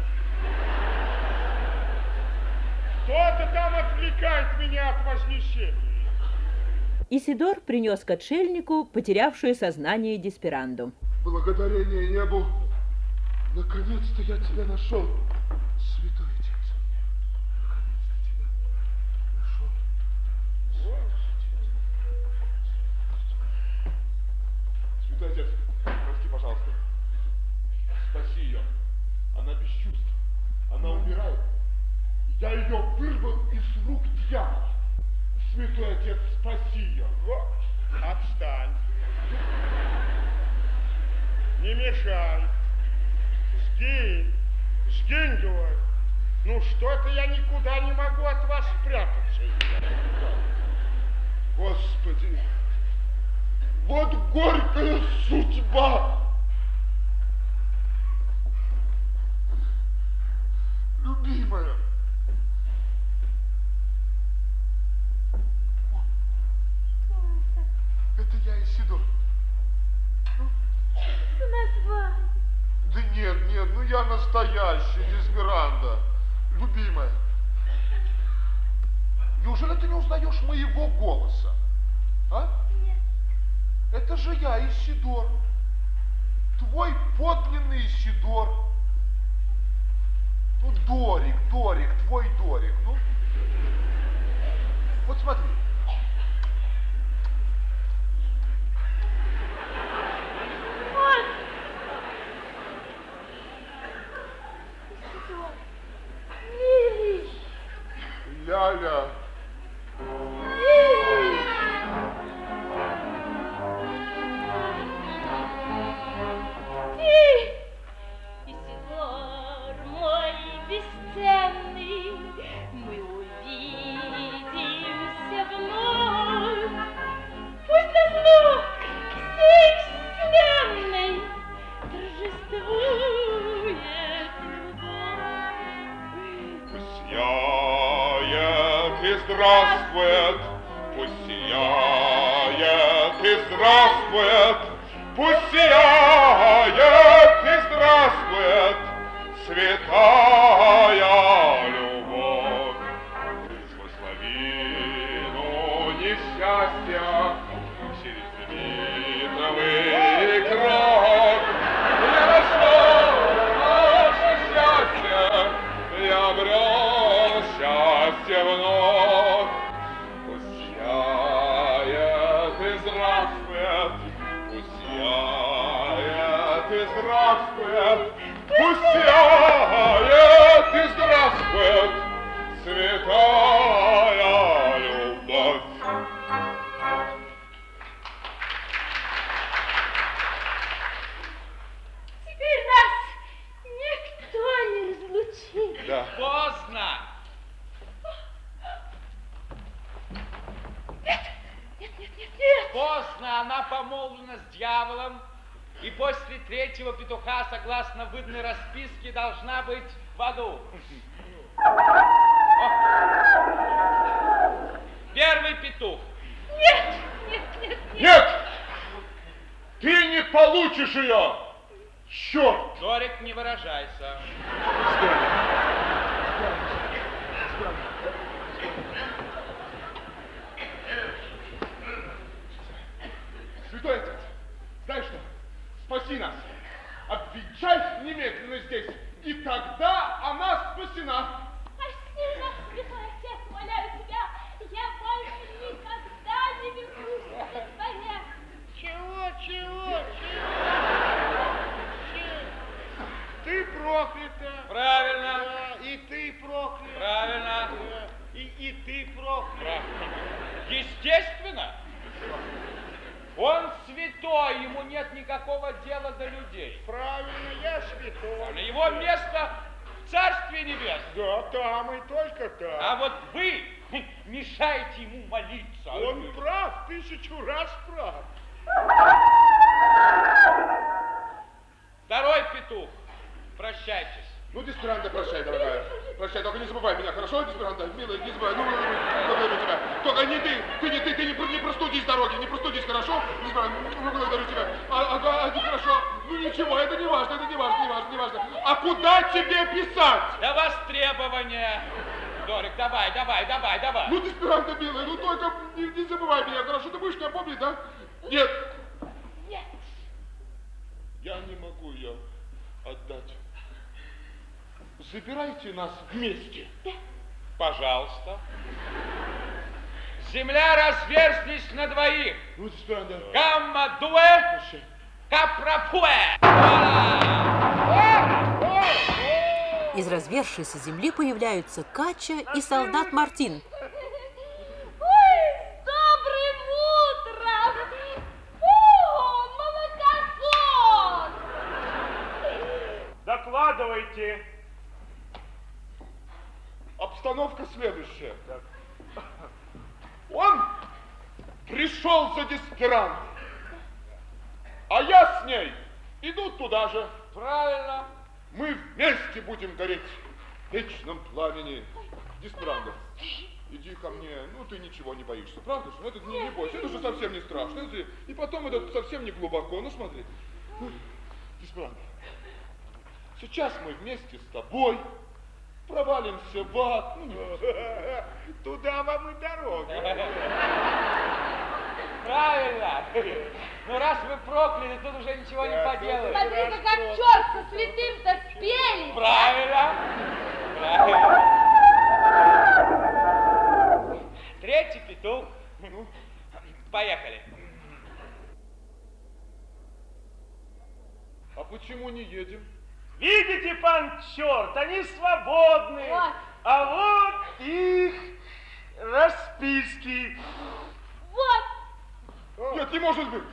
E: Кто-то там отвлекает меня от вознесения.
A: Исидор принес к отшельнику потерявшую сознание Десперанду.
C: Благодарение небу, наконец-то я тебя нашел, святой отец. Наконец-то тебя нашел. Святой отец, прости, пожалуйста. Спаси ее. Она без чувств. Она умирает. Я ее вырвал из рук дьявола. Святой отец, спаси ее.
E: Отстань. Не мешай. Сгинь. Сгинь, говорю. Ну что-то я никуда не могу от вас спрятаться.
C: Господи, вот горькая судьба. Любимая. Это я, Исидор.
F: Что назвали?
C: Да нет, ну я настоящий, Десперанда. Любимая. Неужели ты не узнаешь моего голоса? А?
F: Нет.
C: Это же я, Исидор. Твой подлинный Исидор. Ну, Дорик, твой Дорик. Ну, вот смотри. Ляля.
F: Исидор мой бесценный, мы увидимся вновь. Пусть назло всей вселенной торжествует любовь.
C: Пусть сияет и здравствует, пусть сияет и здравствует, пусть сияет и здравствует святая любовь. Сквозь лавину несчастья, через митовый кров, я нашел наше счастье, я обрел счастье вновь. Пусть сияет и здравствует, пусть сияет и здравствует, пусть сияет и здравствует святая любовь.
F: Теперь нас никто не разлучит.
C: Да.
D: Поздно.
F: Нет.
D: Поздно, она помолвлена с дьяволом, и И после третьего петуха, согласно выданной расписке, должна быть в аду. Первый петух.
F: Нет, нет, нет, нет.
C: Нет! Ты не получишь ее! Черт!
D: Дорик, не выражайся.
C: Святой отец, знаешь что? Спаси нас. Обвенчай немедленно здесь, и тогда она спасена.
F: Спаси нас, святой отец, умоляю тебя. Я больше никогда не вернусь к дворе.
E: Чего? Ты проклята.
D: Правильно.
E: Да, и ты проклят.
D: Правильно.
E: Да, и ты проклят.
D: Естественно. Он святой, ему нет никакого дела до людей.
E: Правильно, я святой.
D: Его место в Царстве Небесном.
E: Да, там и только там.
D: А вот вы мешаете ему молиться.
E: Он прав, 1000 раз прав.
D: Второй петух. Прощайтесь.
C: Ну, Деспиранта, прощай, дорогая. Прощай, только не забывай меня, хорошо, Деспиранта? Милая, не забывай. Благодарю тебя. Только не не простудись с дороги, не простудись, хорошо? Деспиранта, благодарю тебя. Хорошо. Ну, ничего, это не важно, не важно. А куда тебе писать?
D: До востребования. Дорик, давай.
C: Ну, Деспиранта, милая, ну только не забывай меня, хорошо? Ты будешь меня помнить, да? Нет.
F: Нет.
C: Я не могу ее отдать. Забирайте нас вместе.
D: Пожалуйста. Земля разверзлись на двоих.
C: Ну, Деспиранта.
D: Гамма-дуэ, капрапуэ.
A: Из развершейся земли появляются Кача и солдат Мартин.
F: Ой, с добрым утром! О, молокосос!
B: Докладывайте.
C: Обстановка следующая. Он пришел за Деспирантой, а я с ней иду туда же.
D: Правильно.
C: Мы вместе будем гореть в вечном пламени. Деспиранта, иди ко мне. Ну, ты ничего не боишься, правда же? Это не бойся, это же совсем не страшно. И потом это совсем не глубоко. Ну, смотри. Деспиранта, сейчас мы вместе с тобой провалимся в ад.
E: Туда вам и дорога.
D: Правильно. Ну, раз вы прокляли, тут уже ничего не поделаешь.
F: Смотри-ка, как черт со святым-то спелись.
D: Правильно. Третий петух. Поехали.
C: А почему не едем?
B: Видите, пан черт, они свободны.
F: Вот.
B: А вот их расписки.
F: Вот.
C: Нет, не может быть.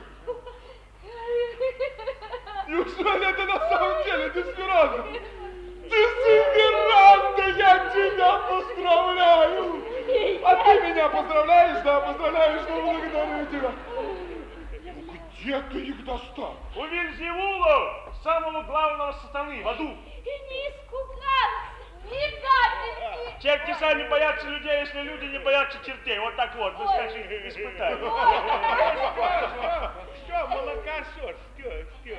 C: Неужели это на самом деле Деспиранта? Деспиранта, я тебя поздравляю! А ты меня поздравляешь, да? Поздравляешь, что благодарю тебя. Где ты их достал?
B: У Вельзевула, самого главного сатаны, в аду.
F: И не испугался, ни капельки.
B: Черти сами боятся людей, если люди не боятся чертей. Вот так вот, вы скажите, испытай.
E: Что, молокосос? Что?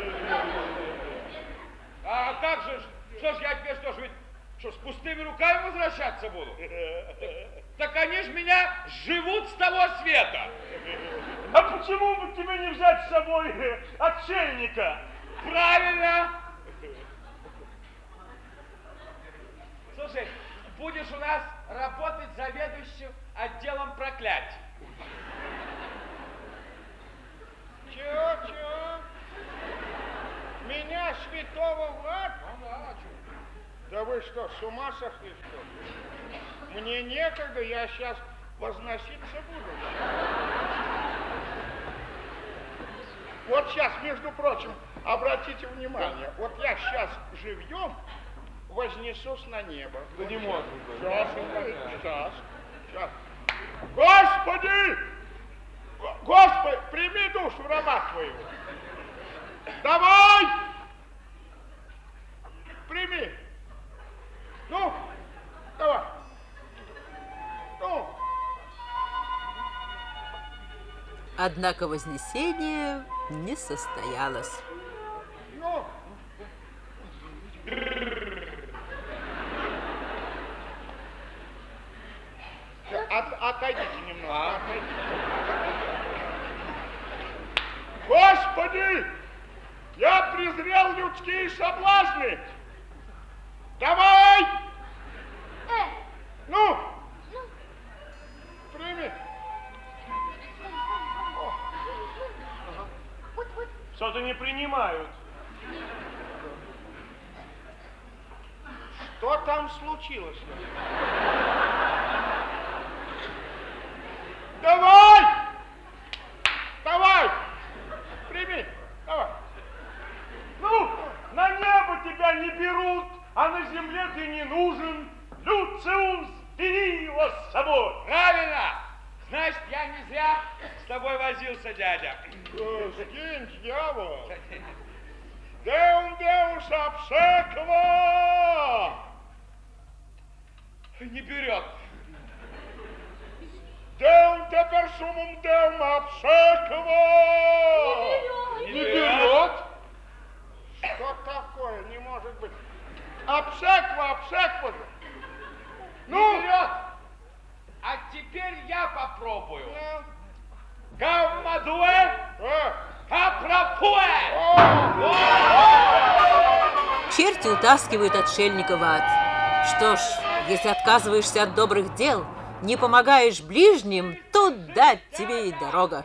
D: А как же, что ж я теперь, что ж, ведь, что, с пустыми руками возвращаться буду? Так они ж меня живут с того света.
B: А почему бы тебе не взять с собой отшельника?
D: Правильно. Слушай, будешь у нас работать заведующим отделом проклятий.
E: Чего? Меня святого в ад? Да вы что, с ума сошли, что ли? Мне некогда, я сейчас возноситься буду. Вот сейчас, между прочим, обратите внимание, вот я сейчас живьем вознесусь на небо.
C: Да не может быть.
E: Сейчас. Господи! Господи, прими душу раба твоего. Давай! Прими. Ну, давай. Ну.
A: Однако вознесение не состоялось.
E: Ну. Отойдите немного. Отойдите. Господи! Я презрел людские соблазны! Давай! Ну! Прими!
B: Что-то не принимают.
E: Что там случилось? Давай! Давай! Прими! Давай!
B: Ну, на небо тебя не берут, а на земле ты не нужен. Люциус, бери его с собой.
D: Правильно! Значит, я не зря с тобой возился, дядя.
E: Скинь, дьявол! Деум Деус обсеква!
D: Не берет.
E: Деум те персумум Деум обсеква!
D: Не берет.
E: Что такое? Не может быть. Обсеква, обсеква же!
D: Ну! Не берет. А теперь я попробую. Гаммадуэ, апрапуэ!
A: Черти утаскивают отшельника в ад. Что ж, если отказываешься от добрых дел, не помогаешь ближним, туда тебе и дорога.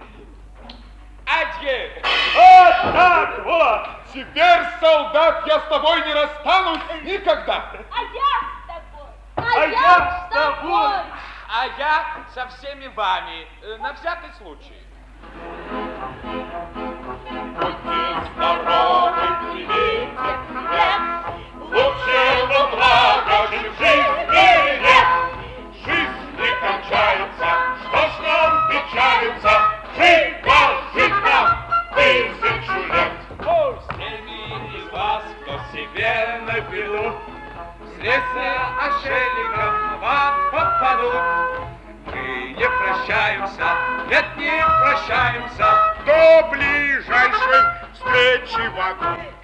D: Адье!
B: Вот так вот!
C: Теперь, солдат, я с тобой не расстанусь никогда.
F: А я с тобой!
B: А я с тобой!
D: А я со всеми вами, на всякий случай.
C: Будьте здоровы, примите хлеб, лучшего блага, чем жизнь в мире нет. Жизнь не кончается, что ж нам печалиться? Жить нам 1000 лет.
D: Пусть теми из вас, кто себе на беду, встрется отшельником, вам попадут. Мы не прощаемся, нет, не прощаемся.
E: До ближайшей встречи в аду.